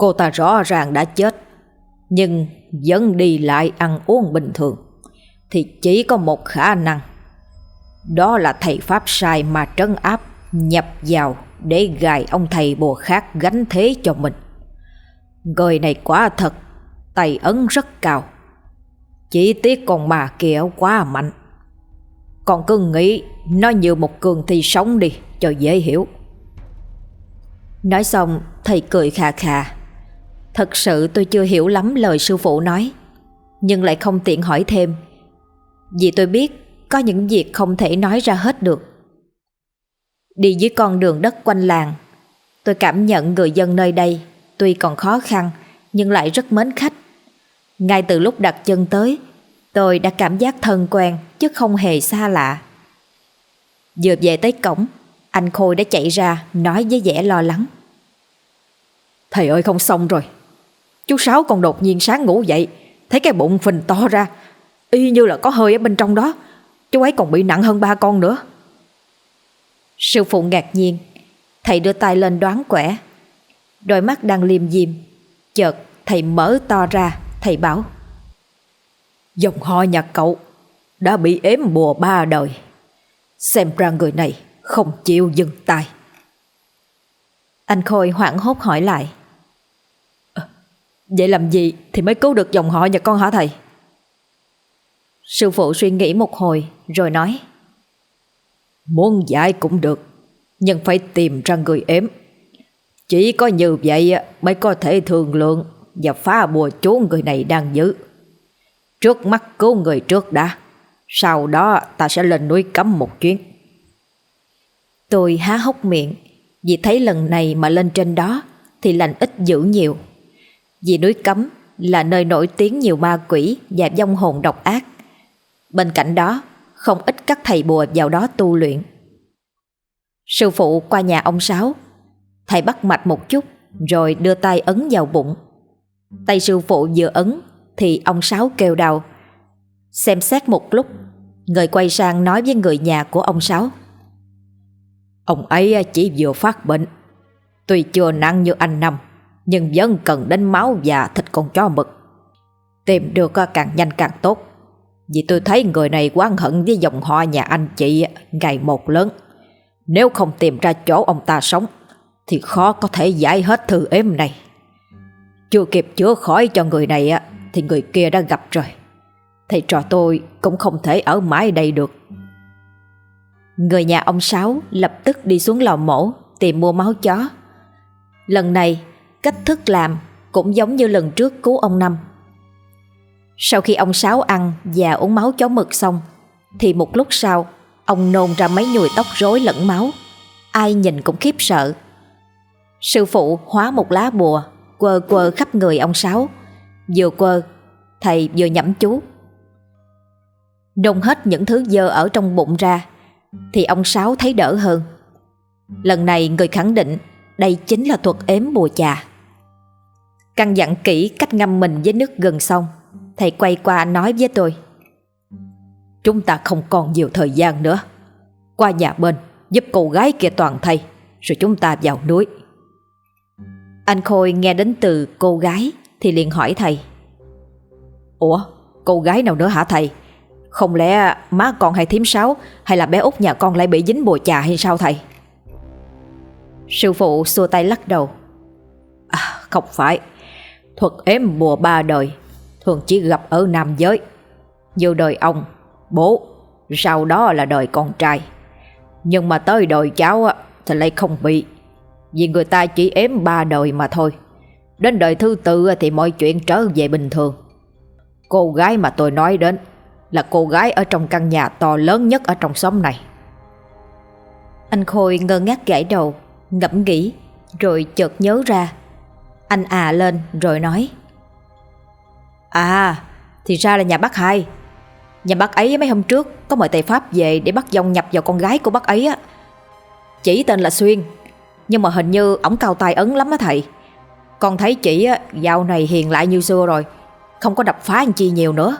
Speaker 2: Cô ta rõ ràng đã chết, nhưng vẫn đi lại ăn uống bình thường, thì chỉ có một khả năng. Đó là thầy pháp sai mà trấn áp nhập vào để gài ông thầy bùa khác gánh thế cho mình. Người này quả thật tay ấn rất cao, chỉ tiếc con ma kia quá mạnh. Con cứ nghĩ nó như một cường thi sống đi cho dễ hiểu.
Speaker 1: Nói xong thầy cười khà khà. Thật sự tôi chưa hiểu lắm lời sư phụ nói, nhưng lại không tiện hỏi thêm, vì tôi biết có những việc không thể nói ra hết được. Đi dưới con đường đất quanh làng, tôi cảm nhận người dân nơi đây tuy còn khó khăn nhưng lại rất mến khách. Ngay từ lúc đặt chân tới, tôi đã cảm giác thân quen chứ không hề xa lạ. Vừa về tới cổng, anh Khôi đã chạy ra nói với vẻ lo lắng:
Speaker 2: Thầy ơi, không xong rồi. Chú Sáu còn đột nhiên sáng ngủ dậy, thấy cái bụng phình to ra, y như là có hơi ở bên trong đó. Chú ấy còn bị nặng hơn 3 con nữa.
Speaker 1: Sư phụ ngạc nhiên. Thầy đưa tay lên đoán quẻ. Đôi mắt đang liêm diêm, chợt thầy mở to ra. Thầy bảo:
Speaker 2: Dòng họ nhà cậu đã bị ếm bùa 3 đời. Xem ra người này không chịu dừng tay.
Speaker 1: Anh Khôi hoảng hốt hỏi lại:
Speaker 2: Vậy làm gì thì mới cứu được dòng họ nhà con hả thầy?
Speaker 1: Sư phụ suy nghĩ một hồi rồi nói:
Speaker 2: Muốn giải cũng được, nhưng phải tìm ra người ếm. Chỉ có như vậy mới có thể thương lượng và phá bùa chú người này đang giữ. Trước mắt cứu người trước đã, sau đó ta sẽ lên núi Cấm một chuyến.
Speaker 1: Tôi há hốc miệng, vì thấy lần này mà lên trên đó thì lành ít dữ nhiều. Vì núi Cấm là nơi nổi tiếng nhiều ma quỷ và vong hồn độc ác. Bên cạnh đó, không ít các thầy bùa vào đó tu luyện. Sư phụ qua nhà ông Sáu. Thầy bắt mạch một chút rồi đưa tay ấn vào bụng. Tay sư phụ vừa ấn thì ông Sáu kêu đau. Xem xét một lúc, người quay sang nói với người nhà của ông Sáu:
Speaker 2: Ông ấy chỉ vừa phát bệnh, tuy chưa nặng như anh Năm, nhưng vẫn cần đến máu và thịt con chó mực. Tìm được càng nhanh càng tốt, vì tôi thấy người này oán hận với dòng họ nhà anh chị ngày một lớn. Nếu không tìm ra chỗ ông ta sống thì khó có thể giải hết thư ếm này. Chưa kịp chữa khỏi cho người này thì người kia đã gặp rồi. Thầy trò tôi cũng không thể ở mãi đây được.
Speaker 1: Người nhà ông Sáu lập tức đi xuống lò mổ tìm mua máu chó. Lần này cách thức làm cũng giống như lần trước cứu ông Năm. Sau khi ông Sáu ăn và uống máu chó mực xong thì một lúc sau ông nôn ra mấy nhùi tóc rối lẫn máu. Ai nhìn cũng khiếp sợ. Sư phụ hóa một lá bùa quơ quơ khắp người ông Sáu. Vừa quơ, thầy vừa nhẩm chú. Nôn hết những thứ dơ ở trong bụng ra thì ông Sáu thấy đỡ hơn. Lần này người khẳng định đây chính là thuật ếm bùa chà. Căn dặn kỹ cách ngâm mình với nước gừng xong, thầy quay qua nói với tôi:
Speaker 2: Chúng ta không còn nhiều thời gian nữa. Qua nhà bên giúp cô gái kia toàn thây, rồi chúng ta vào núi.
Speaker 1: Anh Khôi nghe đến từ cô gái thì liền hỏi thầy:
Speaker 2: Ủa, cô gái nào nữa hả thầy? Không lẽ má con hay thím Sáu hay là bé út nhà con lại bị dính bùa chà hay sao thầy?
Speaker 1: Sư phụ xua tay lắc đầu:
Speaker 2: Không phải. Thuật ếm bùa 3 đời thường chỉ gặp ở nam giới, như đời ông, bố, sau đó là đời con trai. Nhưng mà tới đời cháu thì lại không bị, vì người ta chỉ ếm 3 đời mà thôi. Đến đời thứ 4 thì mọi chuyện trở về bình thường. Cô gái mà tôi nói đến là cô gái ở trong căn nhà to lớn nhất ở trong xóm này.
Speaker 1: Anh Khôi ngơ ngác gãi đầu, ngẫm nghĩ, rồi chợt nhớ ra. Anh lên rồi nói:
Speaker 2: Thì ra là nhà bác Hai. Nhà bác ấy mấy hôm trước có mời thầy Pháp về để bắt dòng nhập vào con gái của bác ấy á. Chỉ tên là Xuyên, nhưng mà hình như ổng cao tài ấn lắm á thầy. Con thấy chị dạo này hiền lại như xưa rồi, không có đập phá anh chi nhiều nữa.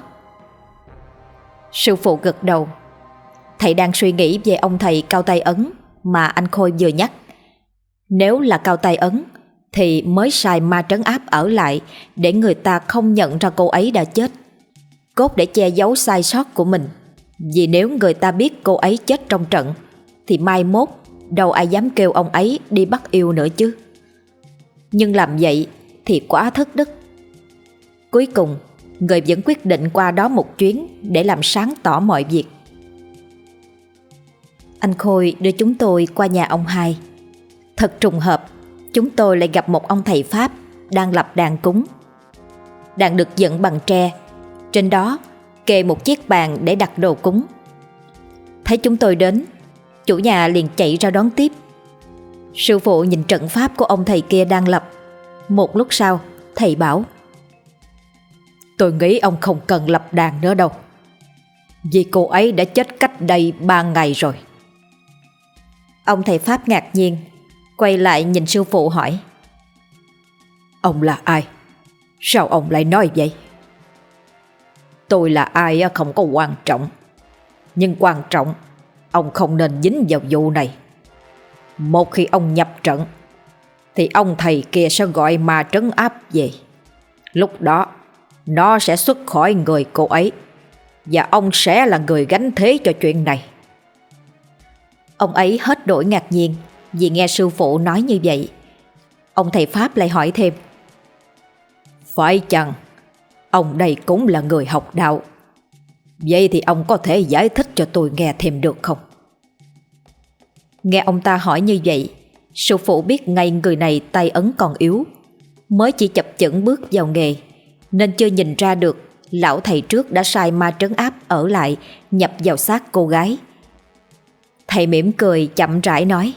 Speaker 1: Sư phụ gật đầu. Thầy đang suy nghĩ về ông thầy cao tay ấn mà anh Khôi vừa nhắc. Nếu là cao tay ấn thì mới sai ma trấn áp ở lại để người ta không nhận ra cô ấy đã chết. Cốt để che giấu sai sót của mình. Vì nếu người ta biết cô ấy chết trong trận thì mai mốt đâu ai dám kêu ông ấy đi bắt yêu nữa chứ. Nhưng làm vậy thì quá thất đức. Cuối cùng người vẫn quyết định qua đó một chuyến để làm sáng tỏ mọi việc. Anh Khôi đưa chúng tôi qua nhà ông hai. Thật trùng hợp, chúng tôi lại gặp một ông thầy Pháp đang lập đàn cúng. Đàn được dựng bằng tre, trên đó kê một chiếc bàn để đặt đồ cúng. Thấy chúng tôi đến, chủ nhà liền chạy ra đón tiếp. Sư phụ nhìn trận pháp của ông thầy kia đang lập. Một lúc sau, thầy bảo:
Speaker 2: Tôi nghĩ ông không cần lập đàn nữa đâu, vì cô ấy đã chết cách đây 3 ngày rồi.
Speaker 1: Ông thầy Pháp ngạc nhiên, quay lại nhìn sư phụ hỏi:
Speaker 2: Ông là ai? Sao ông lại nói vậy? Tôi là ai không có quan trọng, nhưng quan trọng ông không nên dính vào vụ này. Một khi ông nhập trận thì ông thầy kia sẽ gọi ma trấn áp về. Lúc đó nó sẽ xuất khỏi người cô ấy, và ông sẽ là người gánh thế cho chuyện này.
Speaker 1: Ông ấy hết đổi ngạc nhiên vì nghe sư phụ nói như vậy. Ông thầy Pháp lại hỏi thêm:
Speaker 2: Phải chăng ông đây cũng là người học đạo? Vậy thì ông có thể giải thích cho tôi nghe thêm được không?
Speaker 1: Nghe ông ta hỏi như vậy, sư phụ biết ngay người này tay ấn còn yếu, mới chỉ chập chững bước vào nghề, nên chưa nhìn ra được lão thầy trước đã sai ma trấn áp ở lại nhập vào xác cô gái. Thầy mỉm cười chậm rãi nói: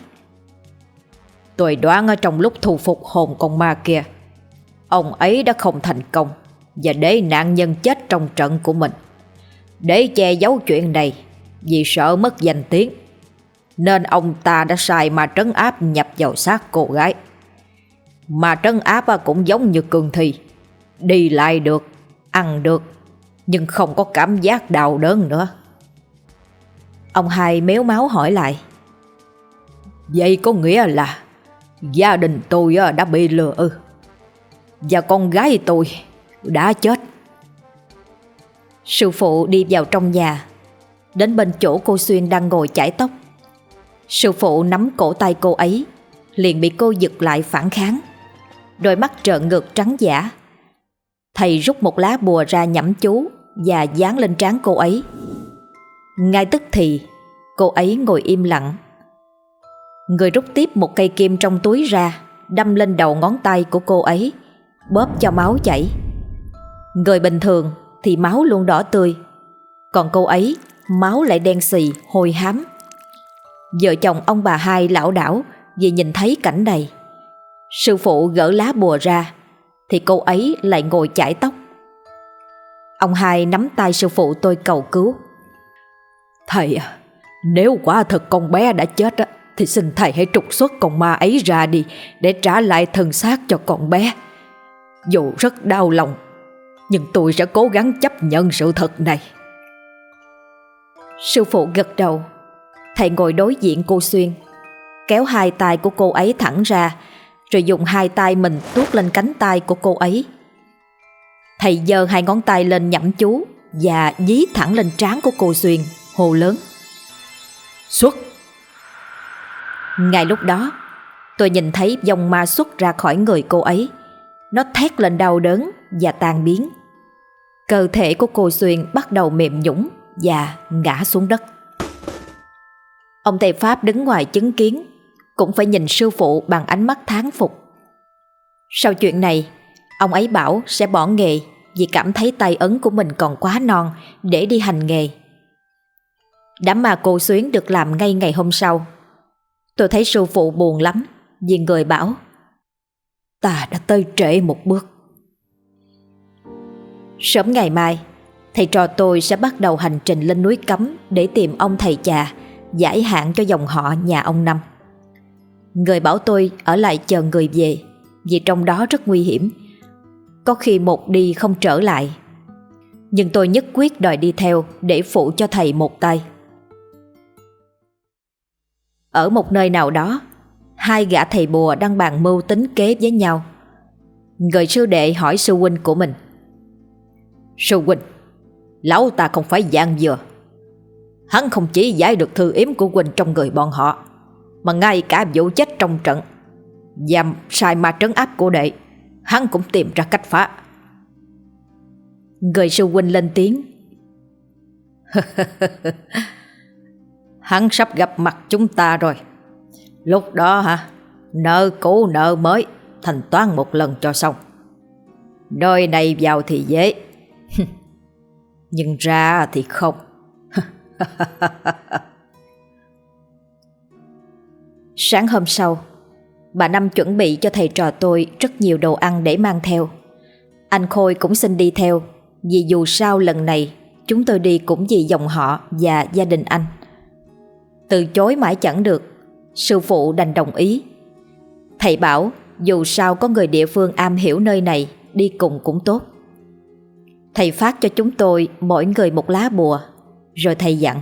Speaker 2: Tôi đoán ở trong lúc thu phục hồn con ma kia, ông ấy đã không thành công và để nạn nhân chết trong trận của mình. Để che giấu chuyện này, vì sợ mất danh tiếng, nên ông ta đã sai ma trấn áp nhập vào xác cô gái. Ma trấn áp cũng giống như cương thi, đi lại được, ăn được, nhưng không có cảm giác đau đớn nữa.
Speaker 1: Ông hai méo máu hỏi lại:
Speaker 2: Vậy có nghĩa là gia đình tôi đã bị lừa ư? Và con gái tôi đã chết?
Speaker 1: Sư phụ đi vào trong nhà, đến bên chỗ cô Xuyên đang ngồi chải tóc. Sư phụ nắm cổ tay cô ấy, liền bị cô giật lại phản kháng. Đôi mắt trợn ngược trắng dã. Thầy rút một lá bùa ra nhẩm chú và dán lên trán cô ấy. Ngay tức thì cô ấy ngồi im lặng. Người rút tiếp một cây kim trong túi ra, đâm lên đầu ngón tay của cô ấy, bóp cho máu chảy. Người bình thường thì máu luôn đỏ tươi, còn cô ấy máu lại đen xì, hôi hám. Vợ chồng ông bà hai lảo đảo vì nhìn thấy cảnh này. Sư phụ gỡ lá bùa ra thì cô ấy lại ngồi chải tóc. Ông hai nắm tay sư phụ tôi cầu cứu:
Speaker 2: Thầy à, nếu quả thật con bé đã chết thì xin thầy hãy trục xuất con ma ấy ra đi, để trả lại thân xác cho con bé. Dù rất đau lòng, nhưng tôi sẽ cố gắng chấp nhận sự thật này.
Speaker 1: Sư phụ gật đầu. Thầy ngồi đối diện cô Xuyên, kéo hai tay của cô ấy thẳng ra, rồi dùng hai tay mình tuốt lên cánh tay của cô ấy. Thầy giơ hai ngón tay lên nhẩm chú và dí thẳng lên trán của cô Xuyên, hô lớn:
Speaker 2: Xuất!
Speaker 1: Ngay lúc đó, tôi nhìn thấy vong ma xuất ra khỏi người cô ấy. Nó thét lên đau đớn và tan biến. Cơ thể của cô Xuyên bắt đầu mềm nhũn và ngã xuống đất. Ông thầy Pháp đứng ngoài chứng kiến, cũng phải nhìn sư phụ bằng ánh mắt thán phục. Sau chuyện này, ông ấy bảo sẽ bỏ nghề vì cảm thấy tay ấn của mình còn quá non để đi hành nghề. Đám ma cô Xuyến được làm ngay ngày hôm sau. Tôi thấy sư phụ buồn lắm vì người bảo:
Speaker 2: Ta đã tới trễ một bước.
Speaker 1: Sớm ngày mai, thầy trò tôi sẽ bắt đầu hành trình lên núi Cấm để tìm ông thầy già giải hạn cho dòng họ nhà ông Năm. Người bảo tôi ở lại chờ người về vì trong đó rất nguy hiểm, có khi một đi không trở lại. Nhưng tôi nhất quyết đòi đi theo để phụ cho thầy một tay. Ở một nơi nào đó, hai gã thầy bùa đang bàn mưu tính kế với nhau. Người sư đệ hỏi sư huynh của mình:
Speaker 2: Sư huynh, lão ta không phải dạng dừa. Hắn không chỉ giải được thư yếm của huynh trong người bọn họ, mà ngay cả vụ chết trong trận giam sai ma trấn áp của đệ, hắn cũng tìm ra cách phá.
Speaker 1: Người sư huynh lên tiếng:
Speaker 2: Hắn sắp gặp mặt chúng ta rồi. Lúc đó nợ cũ nợ mới thanh toán một lần cho xong. Nơi này vào thì dễ, nhưng ra thì không.
Speaker 1: Sáng hôm sau, bà Năm chuẩn bị cho thầy trò tôi rất nhiều đồ ăn để mang theo. Anh Khôi cũng xin đi theo, vì dù sao lần này chúng tôi đi cũng vì dòng họ và gia đình anh. Từ chối mãi chẳng được, sư phụ đành đồng ý. Thầy bảo dù sao có người địa phương am hiểu nơi này đi cùng cũng tốt. Thầy phát cho chúng tôi mỗi người một lá bùa, rồi thầy dặn: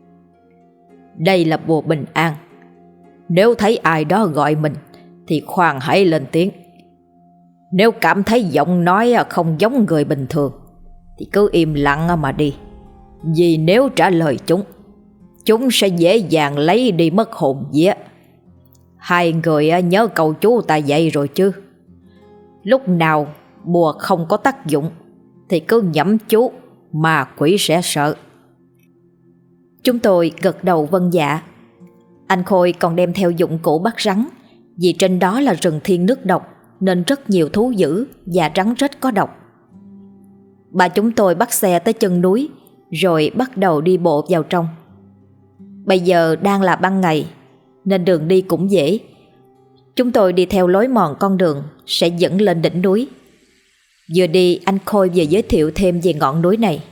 Speaker 2: Đây là bùa bình an. Nếu thấy ai đó gọi mình thì khoan hãy lên tiếng. Nếu cảm thấy giọng nói không giống người bình thường thì cứ im lặng mà đi. Vì nếu trả lời chúng sẽ dễ dàng lấy đi mất hồn vía. Hai người nhớ câu chú ta dạy rồi chứ. Lúc nào bùa không có tác dụng thì cứ nhẩm chú, mà quỷ sẽ sợ.
Speaker 1: Chúng tôi gật đầu vâng dạ. Anh Khôi còn đem theo dụng cụ bắt rắn, vì trên đó là rừng thiên nước độc nên rất nhiều thú dữ và rắn rết có độc. Bà chúng tôi bắt xe tới chân núi, rồi bắt đầu đi bộ vào trong. Bây giờ đang là ban ngày nên đường đi cũng dễ. Chúng tôi đi theo lối mòn con đường sẽ dẫn lên đỉnh núi. Vừa đi, anh Khôi vừa giới thiệu thêm về ngọn núi này.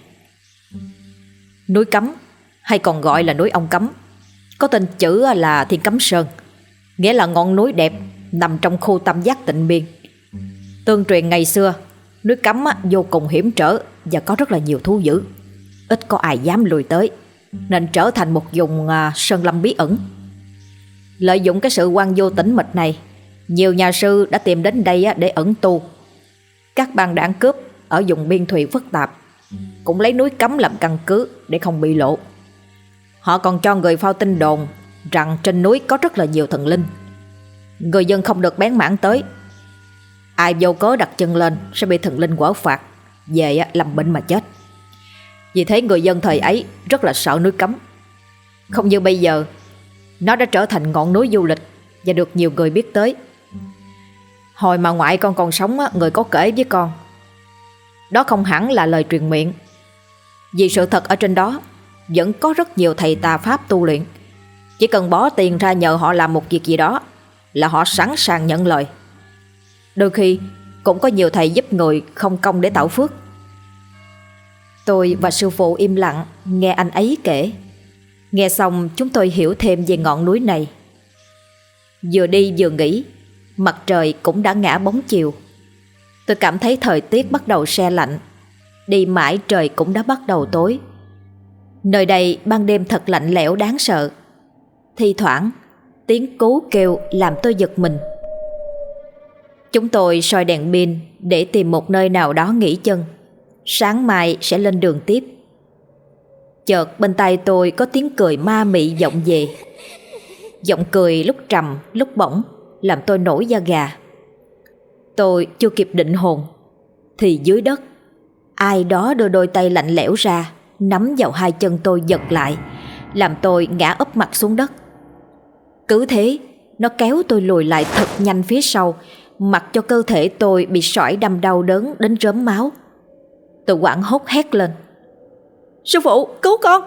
Speaker 2: Núi Cấm, hay còn gọi là núi Ông Cấm, có tên chữ là Thiên Cấm Sơn, nghĩa là ngọn núi đẹp nằm trong khu tam giác Tịnh Biên. Tương truyền ngày xưa núi Cấm vô cùng hiểm trở và có rất là nhiều thú dữ, ít có ai dám lùi tới, nên trở thành một vùng sơn lâm bí ẩn. Lợi dụng cái sự hoang vu tĩnh mịch này, nhiều nhà sư đã tìm đến đây để ẩn tu. Các băng đảng cướp ở vùng biên thùy phức tạp cũng lấy núi Cấm làm căn cứ để không bị lộ. Họ còn cho người phao tin đồn rằng trên núi có rất là nhiều thần linh. Người dân không được bén mảng tới. Ai vô cớ đặt chân lên sẽ bị thần linh quở phạt, về làm bệnh mà chết. Vì thế người dân thời ấy rất là sợ núi Cấm. Không như bây giờ, nó đã trở thành ngọn núi du lịch và được nhiều người biết tới. Hồi mà ngoại con còn sống, người có kể với con, đó không hẳn là lời truyền miệng. Vì sự thật ở trên đó vẫn có rất nhiều thầy tà pháp tu luyện. Chỉ cần bỏ tiền ra nhờ họ làm một việc gì đó là họ sẵn sàng nhận lời. Đôi khi cũng có nhiều thầy giúp người không công để tạo phước.
Speaker 1: Tôi và sư phụ im lặng nghe anh ấy kể. Nghe xong chúng tôi hiểu thêm về ngọn núi này. Vừa đi vừa nghĩ, mặt trời cũng đã ngã bóng chiều. Tôi cảm thấy thời tiết bắt đầu se lạnh. Đi mãi trời cũng đã bắt đầu tối. Nơi đây ban đêm thật lạnh lẽo đáng sợ. Thi thoảng tiếng cú kêu làm tôi giật mình. Chúng tôi soi đèn pin để tìm một nơi nào đó nghỉ chân. Sáng mai sẽ lên đường tiếp. Chợt bên tai tôi có tiếng cười ma mị vọng về. Giọng cười lúc trầm lúc bổng làm tôi nổi da gà. Tôi chưa kịp định hồn thì dưới đất ai đó đưa đôi tay lạnh lẽo ra, nắm vào hai chân tôi giật lại, làm tôi ngã úp mặt xuống đất. Cứ thế nó kéo tôi lùi lại thật nhanh phía sau, mặc cho cơ thể tôi bị sỏi đâm đau đớn đến rớm máu. Tôi hoảng hốt hét lên: "Sư phụ, cứu con!"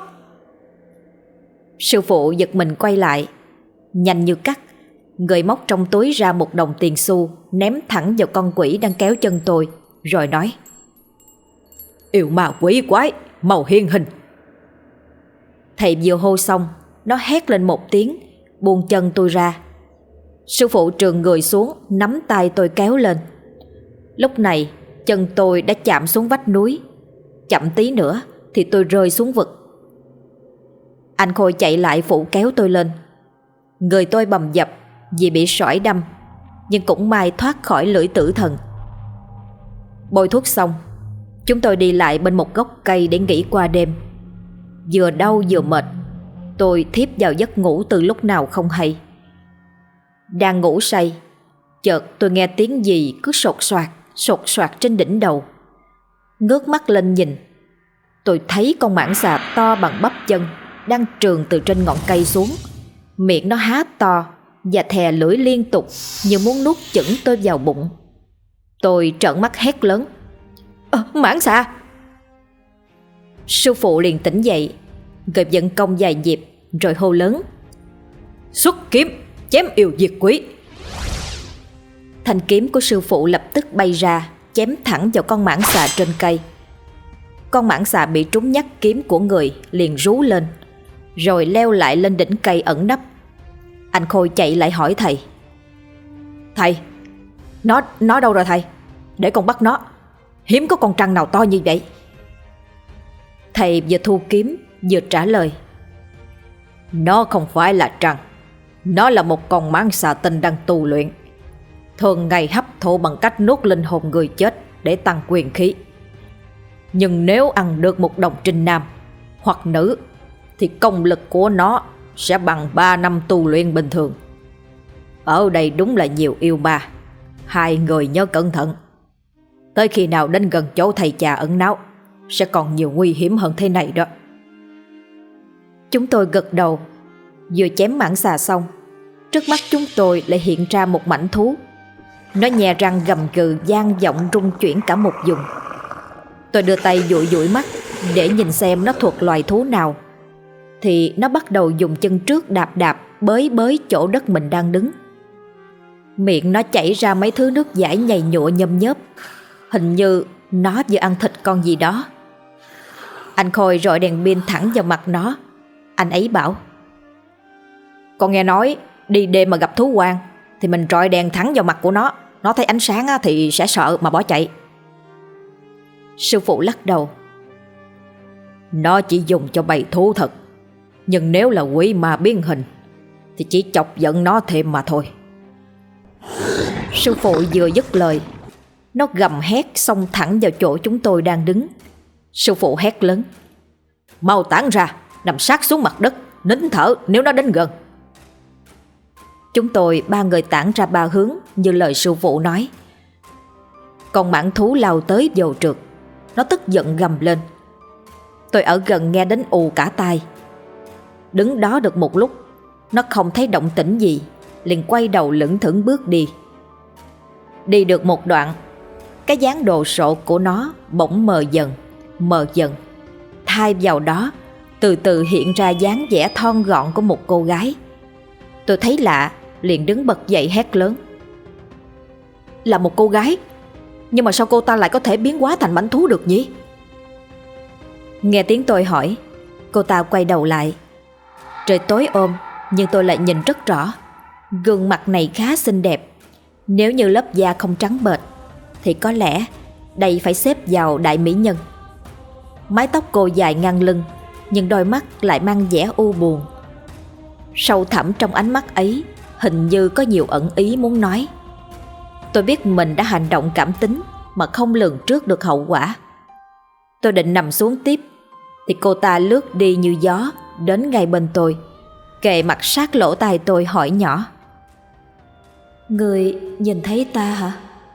Speaker 1: Sư phụ giật mình quay lại, nhanh như cắt, người móc trong túi ra một đồng tiền xu ném thẳng vào con quỷ đang kéo chân tôi, rồi nói: "Yêu ma quỷ quái, mau hiện hình!" Thầy vừa hô xong, nó hét lên một tiếng, buông chân tôi ra. Sư phụ trườn người xuống, nắm tay tôi kéo lên. Lúc này chân tôi đã chạm xuống vách núi. Chậm tí nữa thì tôi rơi xuống vực. Anh Khôi chạy lại phụ kéo tôi lên. Người tôi bầm dập, vì bị sỏi đâm, nhưng cũng may thoát khỏi lưỡi tử thần. Bôi thuốc xong, chúng tôi đi lại bên một gốc cây để nghỉ qua đêm. Vừa đau vừa mệt, tôi thiếp vào giấc ngủ từ lúc nào không hay. Đang ngủ say, chợt tôi nghe tiếng gì cứ sột soạt trên đỉnh đầu. Ngước mắt lên nhìn, tôi thấy con mãng xà to bằng bắp chân đang trườn từ trên ngọn cây xuống. Miệng nó há to và thè lưỡi liên tục như muốn nuốt chửng tôi vào bụng. Tôi trợn mắt hét lớn: Mãng xà! Sư phụ liền tỉnh dậy, rồi vận công vài nhịp rồi hô lớn: Xuất kiếm chém yêu diệt quỷ! Thanh kiếm của sư phụ lập tức bay ra, chém thẳng vào con mãng xà trên cây. Con mãng xà bị trúng nhát kiếm của người liền rú lên, rồi leo lại lên đỉnh cây ẩn nấp. Anh Khôi chạy lại hỏi thầy: Thầy, nó đâu rồi thầy? Để con bắt nó, hiếm có con trăng nào to như vậy. Thầy vừa thu kiếm vừa trả lời: Nó không phải là trăng, nó là một con mãng xà tinh đang tu luyện, thường ngày hấp thụ bằng cách nuốt linh hồn người chết để tăng quyền khí. Nhưng nếu ăn được một đồng trinh nam hoặc nữ thì công lực của nó sẽ bằng 3 năm tu luyện bình thường. Ở đây đúng là nhiều yêu ma, hai người nhớ cẩn thận. Tới khi nào đến gần chỗ thầy trà ẩn náu sẽ còn nhiều nguy hiểm hơn thế này đó. Chúng tôi gật đầu. Vừa chém mãng xà xong, trước mắt chúng tôi lại hiện ra một mảnh thú. Nó nhè răng gầm gừ vang vọng rung chuyển cả một vùng. Tôi đưa tay dụi dụi mắt để nhìn xem nó thuộc loài thú nào, thì nó bắt đầu dùng chân trước đạp đạp bới chỗ đất mình đang đứng. Miệng nó chảy ra mấy thứ nước dãi nhầy nhụa nhâm nhớp, hình như nó vừa ăn thịt con gì đó. Anh Khôi rọi đèn pin thẳng vào mặt nó. Anh ấy bảo: Con nghe nói đi đêm mà gặp thú hoang thì mình rọi đèn thẳng vào mặt của nó thấy ánh sáng thì sẽ sợ mà bỏ chạy. Sư phụ lắc đầu: Nó chỉ dùng cho bầy thú thật, nhưng nếu là quỷ ma biến hình thì chỉ chọc giận nó thêm mà thôi. Sư phụ vừa dứt lời, nó gầm hét xông thẳng vào chỗ chúng tôi đang đứng. Sư phụ hét lớn: Mau tản ra, nằm sát xuống mặt đất, nín thở nếu nó đến gần. Chúng tôi 3 người tản ra 3 hướng như lời sư phụ nói. Con mãng thú lao tới vồ trượt, nó tức giận gầm lên. Tôi ở gần nghe đến ù cả tai. Đứng đó được một lúc, nó không thấy động tĩnh gì, liền quay đầu lững thững bước đi. Đi được một đoạn, cái dáng đồ sộ của nó bỗng mờ dần. Thay vào đó, từ từ hiện ra dáng vẻ thon gọn của một cô gái. Tôi thấy lạ, liền đứng bật dậy hét lớn: Là một cô gái, nhưng mà sao cô ta lại có thể biến hóa thành mãnh thú được nhỉ? Nghe tiếng tôi hỏi, cô ta quay đầu lại. Trời tối ôm, nhưng tôi lại nhìn rất rõ. Gương mặt này khá xinh đẹp. Nếu như lớp da không trắng bệch thì có lẽ đây phải xếp vào đại mỹ nhân. Mái tóc cô dài ngang lưng, nhưng đôi mắt lại mang vẻ u buồn. Sâu thẳm trong ánh mắt ấy hình như có nhiều ẩn ý muốn nói. Tôi biết mình đã hành động cảm tính mà không lường trước được hậu quả. Tôi định nằm xuống tiếp thì cô ta lướt đi như gió đến ngay bên tôi, kề mặt sát lỗ tai tôi hỏi nhỏ: Người nhìn thấy ta hả?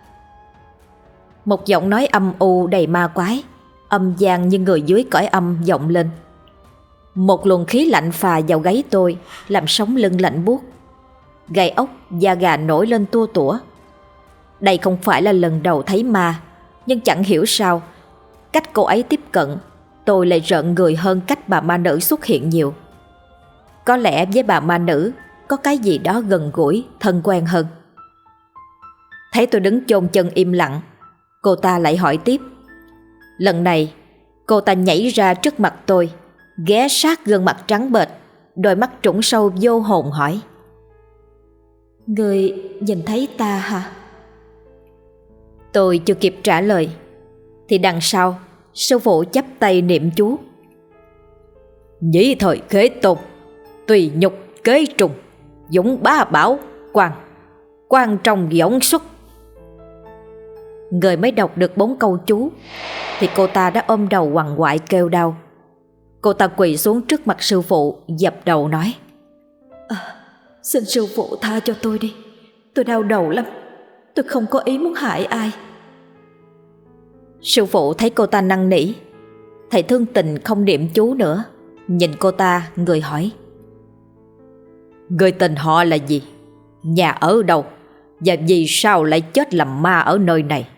Speaker 1: Một giọng nói âm u đầy ma quái, âm vang như người dưới cõi âm vọng lên. Một luồng khí lạnh phà vào gáy tôi, làm sống lưng lạnh buốt. Gai ốc, da gà nổi lên tua tủa. Đây không phải là lần đầu thấy ma, nhưng chẳng hiểu sao cách cô ấy tiếp cận tôi lại rợn người hơn cách bà ma nữ xuất hiện nhiều. Có lẽ với bà ma nữ có cái gì đó gần gũi, thân quen hơn. Thấy tôi đứng chôn chân im lặng, cô ta lại hỏi tiếp. Lần này cô ta nhảy ra trước mặt tôi, ghé sát gương mặt trắng bệch, đôi mắt trũng sâu vô hồn hỏi: Người nhìn thấy ta hả? Tôi chưa kịp trả lời thì đằng sau sư phụ chắp tay niệm chú: Nhĩ thời khế tôn, tùy nhục kế trùng, dũng bá bảo,
Speaker 2: quan trong võng xuất.
Speaker 1: Người mới đọc được 4 câu chú thì cô ta đã ôm đầu quằn quại kêu đau. Cô ta quỳ xuống trước mặt sư phụ, dập đầu nói: Xin sư phụ tha cho tôi đi, tôi đau đầu lắm, tôi không có ý muốn hại ai. Sư phụ thấy cô ta năn nỉ, thầy thương tình không niệm chú nữa, nhìn cô ta, người hỏi:
Speaker 2: Người tên họ là gì? Nhà ở đâu? Và vì sao lại chết làm ma ở nơi này?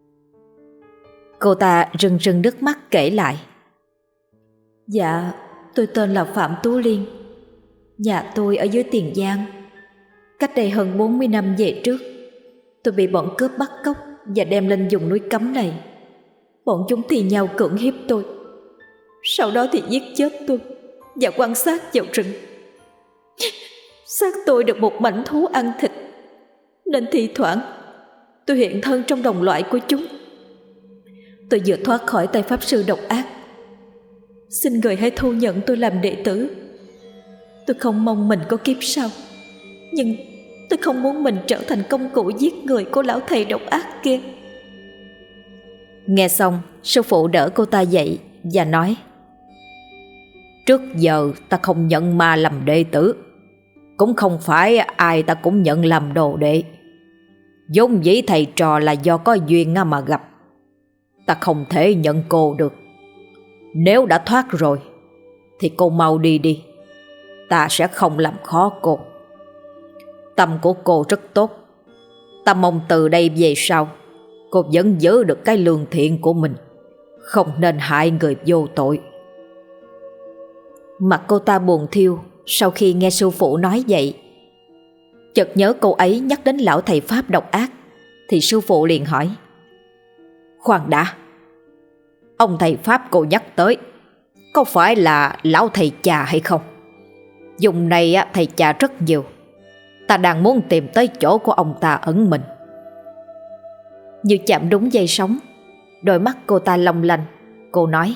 Speaker 1: Cô ta rưng rưng nước mắt kể lại: Dạ, tôi tên là Phạm Tú Liên. Nhà tôi ở dưới Tiền Giang. Cách đây hơn 40 năm về trước, tôi bị bọn cướp bắt cóc và đem lên vùng núi cấm này. Bọn chúng thì nhau cưỡng hiếp tôi, sau đó thì giết chết tôi và quan sát vào rừng. Xác tôi được một mảnh thú ăn thịt, nên thi thoảng tôi hiện thân trong đồng loại của chúng. Tôi vừa thoát khỏi tay pháp sư độc ác. Xin người hãy thu nhận tôi làm đệ tử. Tôi không mong mình có kiếp sau, nhưng tôi không muốn mình trở thành công cụ giết người của lão thầy độc ác kia. Nghe xong, sư phụ đỡ cô ta dậy và nói:
Speaker 2: Trước giờ ta không nhận ma làm đệ tử, cũng không phải ai ta cũng nhận làm đồ đệ. Vốn dĩ thầy trò là do có duyên mà gặp. Ta không thể nhận cô được. Nếu đã thoát rồi thì cô mau đi đi, ta sẽ không làm khó cô. Tâm của cô rất tốt. Ta mong từ đây về sau cô vẫn giữ được cái lương thiện của mình, không nên hại người vô tội.
Speaker 1: Mặt cô ta buồn thiêu sau khi nghe sư phụ nói vậy. Chợt nhớ cô ấy nhắc đến lão thầy Pháp độc ác, thì sư phụ liền hỏi:
Speaker 2: Khoan đã, ông thầy Pháp cô nhắc tới có phải là lão thầy Trà hay không? Vùng này thầy Trà rất nhiều. Ta đang muốn tìm tới chỗ của ông ta ẩn mình.
Speaker 1: Như chạm đúng dây sóng, đôi mắt cô ta long lanh. Cô nói: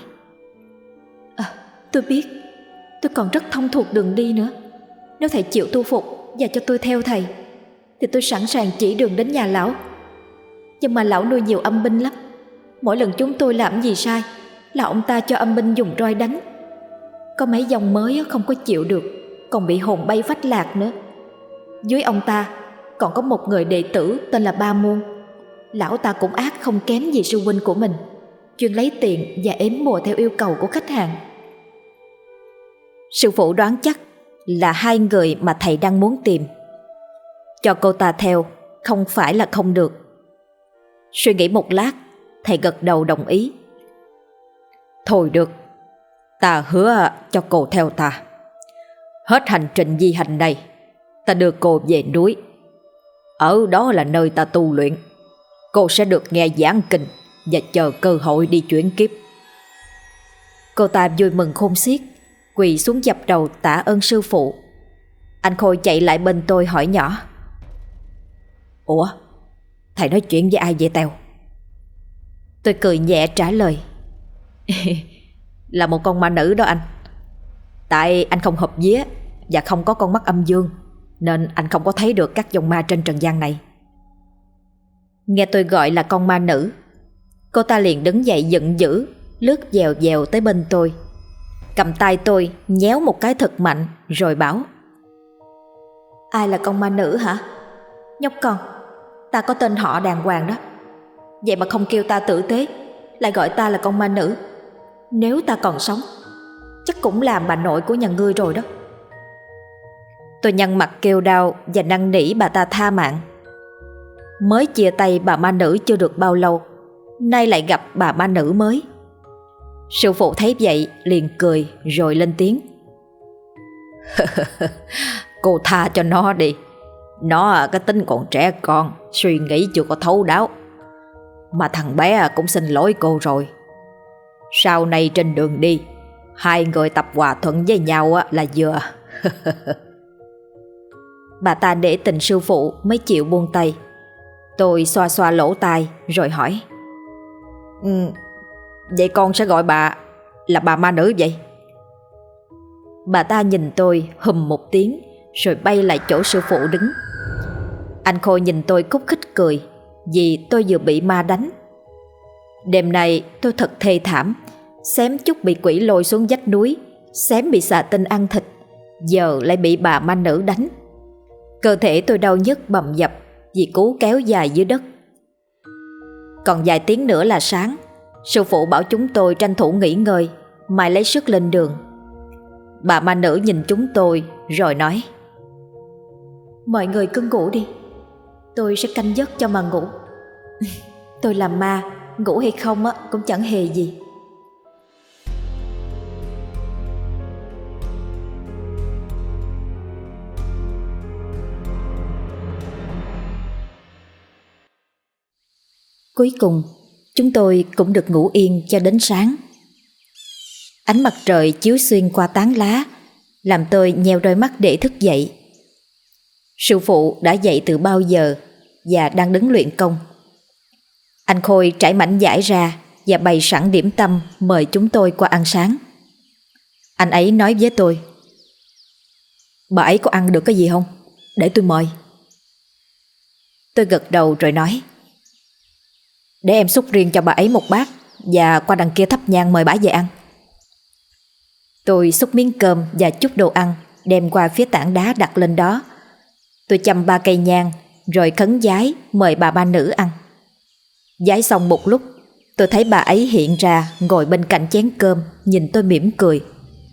Speaker 1: Tôi biết, tôi còn rất thông thuộc đường đi nữa. Nếu thầy chịu tu phục và cho tôi theo thầy, thì tôi sẵn sàng chỉ đường đến nhà lão. Nhưng mà lão nuôi nhiều âm binh lắm. Mỗi lần chúng tôi làm gì sai là ông ta cho âm binh dùng roi đánh. Có mấy dòng mới không có chịu được, còn bị hồn bay phách lạc nữa. Dưới ông ta còn có một người đệ tử tên là Ba Môn. Lão ta cũng ác không kém gì sư huynh của mình, chuyên lấy tiền và ếm bùa theo yêu cầu của khách hàng. Sư phụ đoán chắc là 2 người mà thầy đang muốn tìm. Cho cô ta theo không phải là không được. Suy nghĩ một lát, thầy gật đầu đồng ý.
Speaker 2: Thôi được, ta hứa cho cô theo ta. Hết hành trình di hành này, ta đưa cô về núi. Ở đó là nơi ta tu luyện. Cô sẽ được nghe giảng kinh và chờ cơ hội đi chuyển kiếp.
Speaker 1: Cô ta vui mừng khôn xiết, quỳ xuống dập đầu tạ ơn sư phụ. Anh Khôi chạy lại bên tôi hỏi nhỏ:
Speaker 2: Ủa, thầy nói chuyện với ai vậy Tèo?
Speaker 1: Tôi cười nhẹ trả lời:
Speaker 2: Là một con ma nữ đó anh. Tại anh không hợp vía và không có con mắt âm dương, nên anh không có thấy được các dòng ma trên trần gian này.
Speaker 1: Nghe tôi gọi là con ma nữ, cô ta liền đứng dậy giận dữ, lướt dèo dèo tới bên tôi, cầm tay tôi nhéo một cái thật mạnh rồi bảo: Ai là con ma nữ hả? Nhóc con, ta có tên họ đàng hoàng đó. Vậy mà không kêu ta tử tế, lại gọi ta là con ma nữ. Nếu ta còn sống, chắc cũng làm bà nội của nhà ngươi rồi đó. Tôi nhăn mặt kêu đau và năn nỉ bà ta tha mạng. Mới chia tay bà ma nữ chưa được bao lâu, nay lại gặp bà ma nữ mới. Sư phụ thấy vậy liền cười rồi lên tiếng:
Speaker 2: Cô tha cho nó đi. Nó cái tính còn trẻ con, suy nghĩ chưa có thấu đáo. Mà thằng bé cũng xin lỗi cô rồi. Sau này trên đường đi, 2 người tập hòa thuận với nhau là vừa.
Speaker 1: Bà ta để tình sư phụ mới chịu buông tay. Tôi xoa xoa lỗ tai rồi hỏi:
Speaker 2: Vậy con sẽ gọi bà là bà ma nữ vậy?
Speaker 1: Bà ta nhìn tôi hùm một tiếng rồi bay lại chỗ sư phụ đứng. Anh Khôi nhìn tôi khúc khích cười vì tôi vừa bị ma đánh. Đêm nay tôi thật thê thảm, xém chút bị quỷ lôi xuống vách núi, xém bị xà tinh ăn thịt, giờ lại bị bà ma nữ đánh. Cơ thể tôi đau nhức bầm dập vì cú kéo dài dưới đất. Còn vài tiếng nữa là sáng. Sư phụ bảo chúng tôi tranh thủ nghỉ ngơi, mai lấy sức lên đường. Bà ma nữ nhìn chúng tôi rồi nói: mọi người cứ ngủ đi, tôi sẽ canh giấc cho mà ngủ. Tôi làm ma, ngủ hay không cũng chẳng hề gì. Cuối cùng chúng tôi cũng được ngủ yên cho đến sáng. Ánh mặt trời chiếu xuyên qua tán lá làm tôi nheo đôi mắt để thức dậy. Sư phụ đã dậy từ bao giờ và đang đứng luyện công. Anh Khôi trải mảnh vải ra và bày sẵn điểm tâm mời chúng tôi qua ăn sáng. Anh ấy nói với tôi: bà ấy có ăn được cái gì không? Để tôi mời. Tôi gật đầu rồi nói: để em xúc riêng cho bà ấy một bát, và qua đằng kia thắp nhang mời bà về ăn. Tôi xúc miếng cơm và chút đồ ăn đem qua phía tảng đá đặt lên đó. Tôi châm 3 cây nhang rồi khấn vái mời bà ma nữ ăn. Vái xong một lúc, tôi thấy bà ấy hiện ra ngồi bên cạnh chén cơm, nhìn tôi mỉm cười.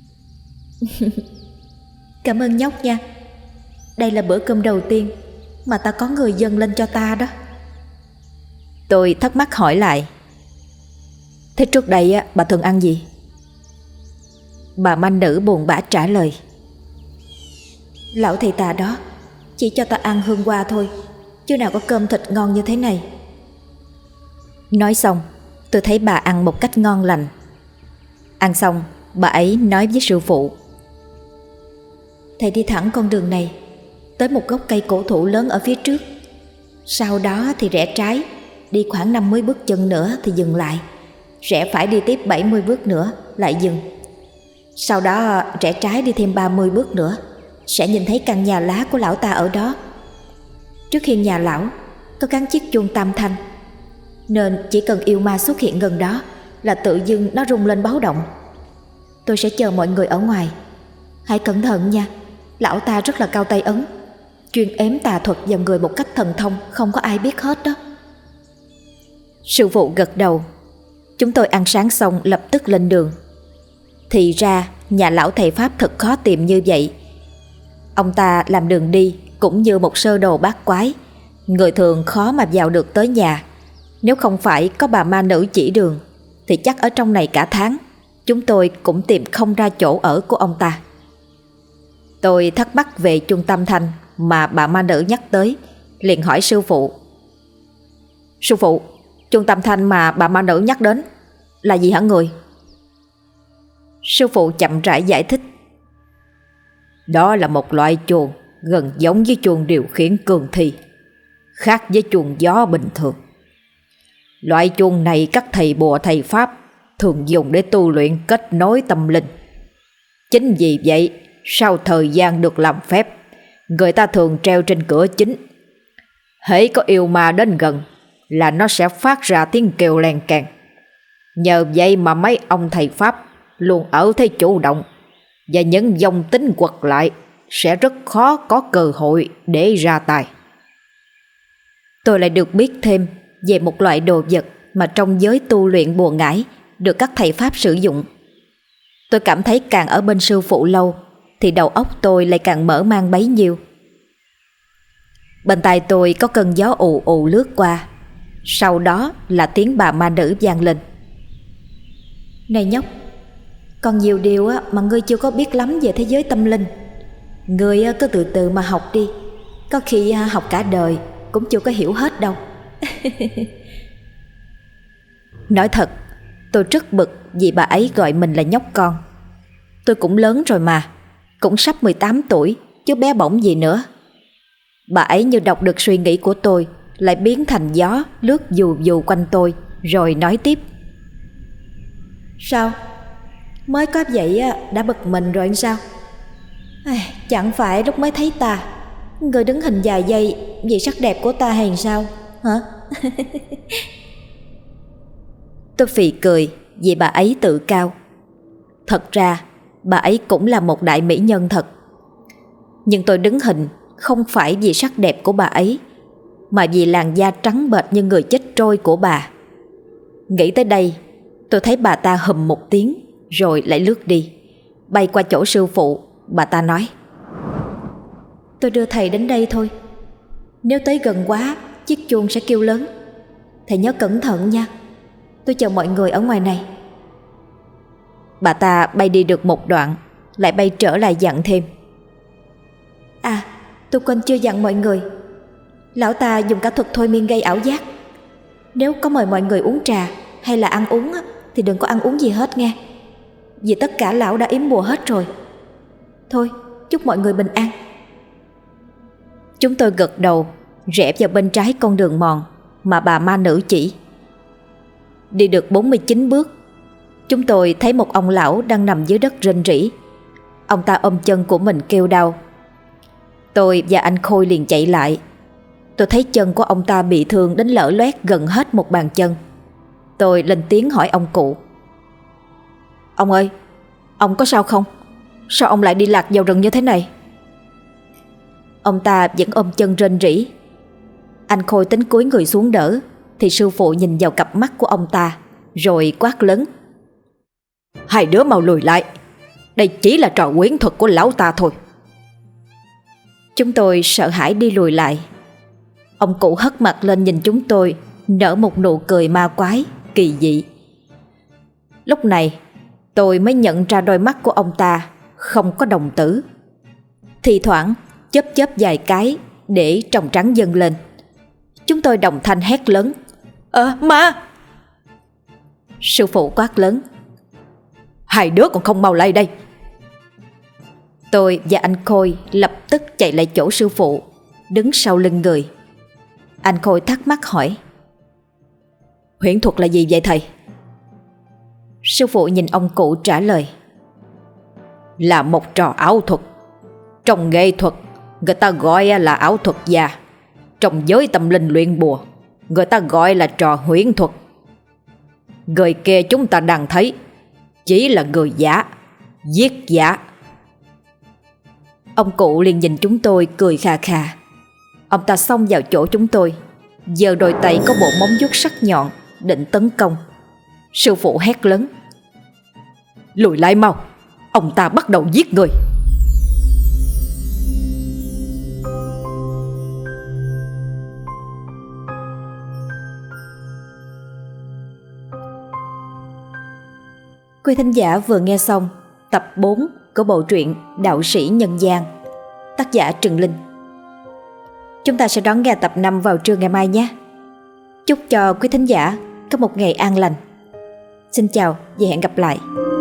Speaker 1: Cảm ơn nhóc nha. Đây là bữa cơm đầu tiên mà ta có người dâng lên cho ta đó. Tôi thắc mắc hỏi lại: thế trước đây bà thường ăn gì? Bà ma nữ buồn bã trả lời: lão thầy tà đó chỉ cho ta ăn hương hoa thôi, chứ nào có cơm thịt ngon như thế này. Nói xong, tôi thấy bà ăn một cách ngon lành. Ăn xong, bà ấy nói với sư phụ: thầy đi thẳng con đường này tới một gốc cây cổ thụ lớn ở phía trước. Sau đó thì rẽ trái, đi khoảng 50 bước chân nữa thì dừng lại. Rẽ phải đi tiếp 70 bước nữa lại dừng. Sau đó rẽ trái đi thêm 30 bước nữa, sẽ nhìn thấy căn nhà lá của lão ta ở đó. Trước hiên nhà lão có gắn chiếc chuông tam thanh, nên chỉ cần yêu ma xuất hiện gần đó là tự dưng nó rung lên báo động. Tôi sẽ chờ mọi người ở ngoài. Hãy cẩn thận nha, lão ta rất là cao tay ấn, chuyên ếm tà thuật vào người một cách thần thông, không có ai biết hết đó. Sư phụ gật đầu. Chúng tôi ăn sáng xong lập tức lên đường. Thì ra nhà lão thầy Pháp thật khó tìm như vậy. Ông ta làm đường đi cũng như một sơ đồ bát quái, người thường khó mà vào được tới nhà. Nếu không phải có bà ma nữ chỉ đường thì chắc ở trong này cả tháng chúng tôi cũng tìm không ra chỗ ở của ông ta. Tôi thắc mắc về chuông tam thanh mà bà ma nữ nhắc tới, liền hỏi sư phụ: sư phụ, chuông tam thanh mà bà ma nữ nhắc đến là gì hả người? Sư phụ chậm rãi giải thích: đó là một loại chuông gần giống với chuông điều khiển cường thi, khác với chuông gió bình thường. Loại chuông này các thầy bùa thầy Pháp thường dùng để tu luyện kết nối tâm linh. Chính vì vậy, sau thời gian được làm phép, người ta thường treo trên cửa chính. Hễ có yêu ma đến gần là nó sẽ phát ra tiếng kêu len keng. Nhờ vậy mà mấy ông thầy Pháp luôn ở thế chủ động, và những dòng tính quật lại sẽ rất khó có cơ hội để ra tay. Tôi lại được biết thêm về một loại đồ vật mà trong giới tu luyện bùa ngải được các thầy Pháp sử dụng. Tôi cảm thấy càng ở bên sư phụ lâu thì đầu óc tôi lại càng mở mang bấy nhiêu. Bên tai tôi có cơn gió ù ù lướt qua, sau đó là tiếng bà ma nữ vang lên: này nhóc, còn nhiều điều mà ngươi chưa có biết lắm về thế giới tâm linh. Ngươi cứ từ từ mà học đi, có khi học cả đời cũng chưa có hiểu hết đâu. Nói thật, tôi rất bực vì bà ấy gọi mình là nhóc con. Tôi cũng lớn rồi mà, cũng sắp 18 tuổi chứ bé bỏng gì nữa. Bà ấy như đọc được suy nghĩ của tôi, lại biến thành gió lướt dù dù quanh tôi, rồi nói tiếp: sao? Mới có vậy đã bực mình rồi sao? Chẳng phải lúc mới thấy ta, người đứng hình vài giây vì sắc đẹp của ta hay sao hả? Tôi phì cười vì bà ấy tự cao. Thật ra bà ấy cũng là một đại mỹ nhân thật. Nhưng tôi đứng hình không phải vì sắc đẹp của bà ấy, mà vì làn da trắng bệch như người chết trôi của bà. Nghĩ tới đây, tôi thấy bà ta hùm một tiếng rồi lại lướt đi. Bay qua chỗ sư phụ, bà ta nói: tôi đưa thầy đến đây thôi. Nếu tới gần quá, chiếc chuông sẽ kêu lớn. Thầy nhớ cẩn thận nha. Tôi chờ mọi người ở ngoài này. Bà ta bay đi được một đoạn, lại bay trở lại dặn thêm: à, tôi quên chưa dặn mọi người. Lão ta dùng cả thuật thôi miên gây ảo giác. Nếu có mời mọi người uống trà hay là ăn uống thì đừng có ăn uống gì hết nghe, vì tất cả lão đã yếm bùa hết rồi. Thôi, chúc mọi người bình an. Chúng tôi gật đầu, rẽ vào bên trái con đường mòn mà bà ma nữ chỉ. Đi được 49 bước, chúng tôi thấy một ông lão đang nằm dưới đất rên rỉ. Ông ta ôm chân của mình kêu đau. Tôi và anh Khôi liền chạy lại. Tôi thấy chân của ông ta bị thương đến lở loét gần hết một bàn chân. Tôi lên tiếng hỏi ông cụ: ông ơi, ông có sao không? Sao ông lại đi lạc vào rừng như thế này? Ông ta vẫn ôm chân rên rỉ. Anh Khôi tính cúi người xuống đỡ thì sư phụ nhìn vào cặp mắt của ông ta rồi quát lớn: hai đứa mau lùi lại, đây chỉ là trò quyến thuật của lão ta thôi. Chúng tôi sợ hãi đi lùi lại. Ông cụ hất mặt lên nhìn chúng tôi, nở một nụ cười ma quái, kỳ dị. Lúc này tôi mới nhận ra đôi mắt của ông ta không có đồng tử. Thì thoảng chớp chớp vài cái để tròng trắng dâng lên. Chúng tôi đồng thanh hét lớn: ma! Sư phụ quát lớn: hai đứa còn không mau lại đây. Tôi và anh Khôi lập tức chạy lại chỗ sư phụ, đứng sau lưng người. Anh Khôi thắc mắc hỏi: huyễn thuật là gì vậy thầy? Sư phụ nhìn ông cụ trả lời: là một trò ảo thuật. Trong nghệ thuật người ta gọi là ảo thuật già. Trong giới tâm linh luyện bùa người ta gọi là trò huyễn thuật. Người kia chúng ta đang thấy chỉ là người giả, giết giả. Ông cụ liền nhìn chúng tôi cười khà khà. Ông ta xông vào chỗ chúng tôi, giơ đôi tay có bộ móng vuốt sắc nhọn định tấn công. Sư phụ hét lớn: lùi lại mau, ông ta bắt đầu giết người. Quý thính giả vừa nghe xong tập 4 của bộ truyện Đạo sĩ nhân gian, tác giả Trừng Linh. Chúng ta sẽ đón nghe tập 5 vào trưa ngày mai nhé. Chúc cho quý thính giả có một ngày an lành. Xin chào và hẹn gặp lại.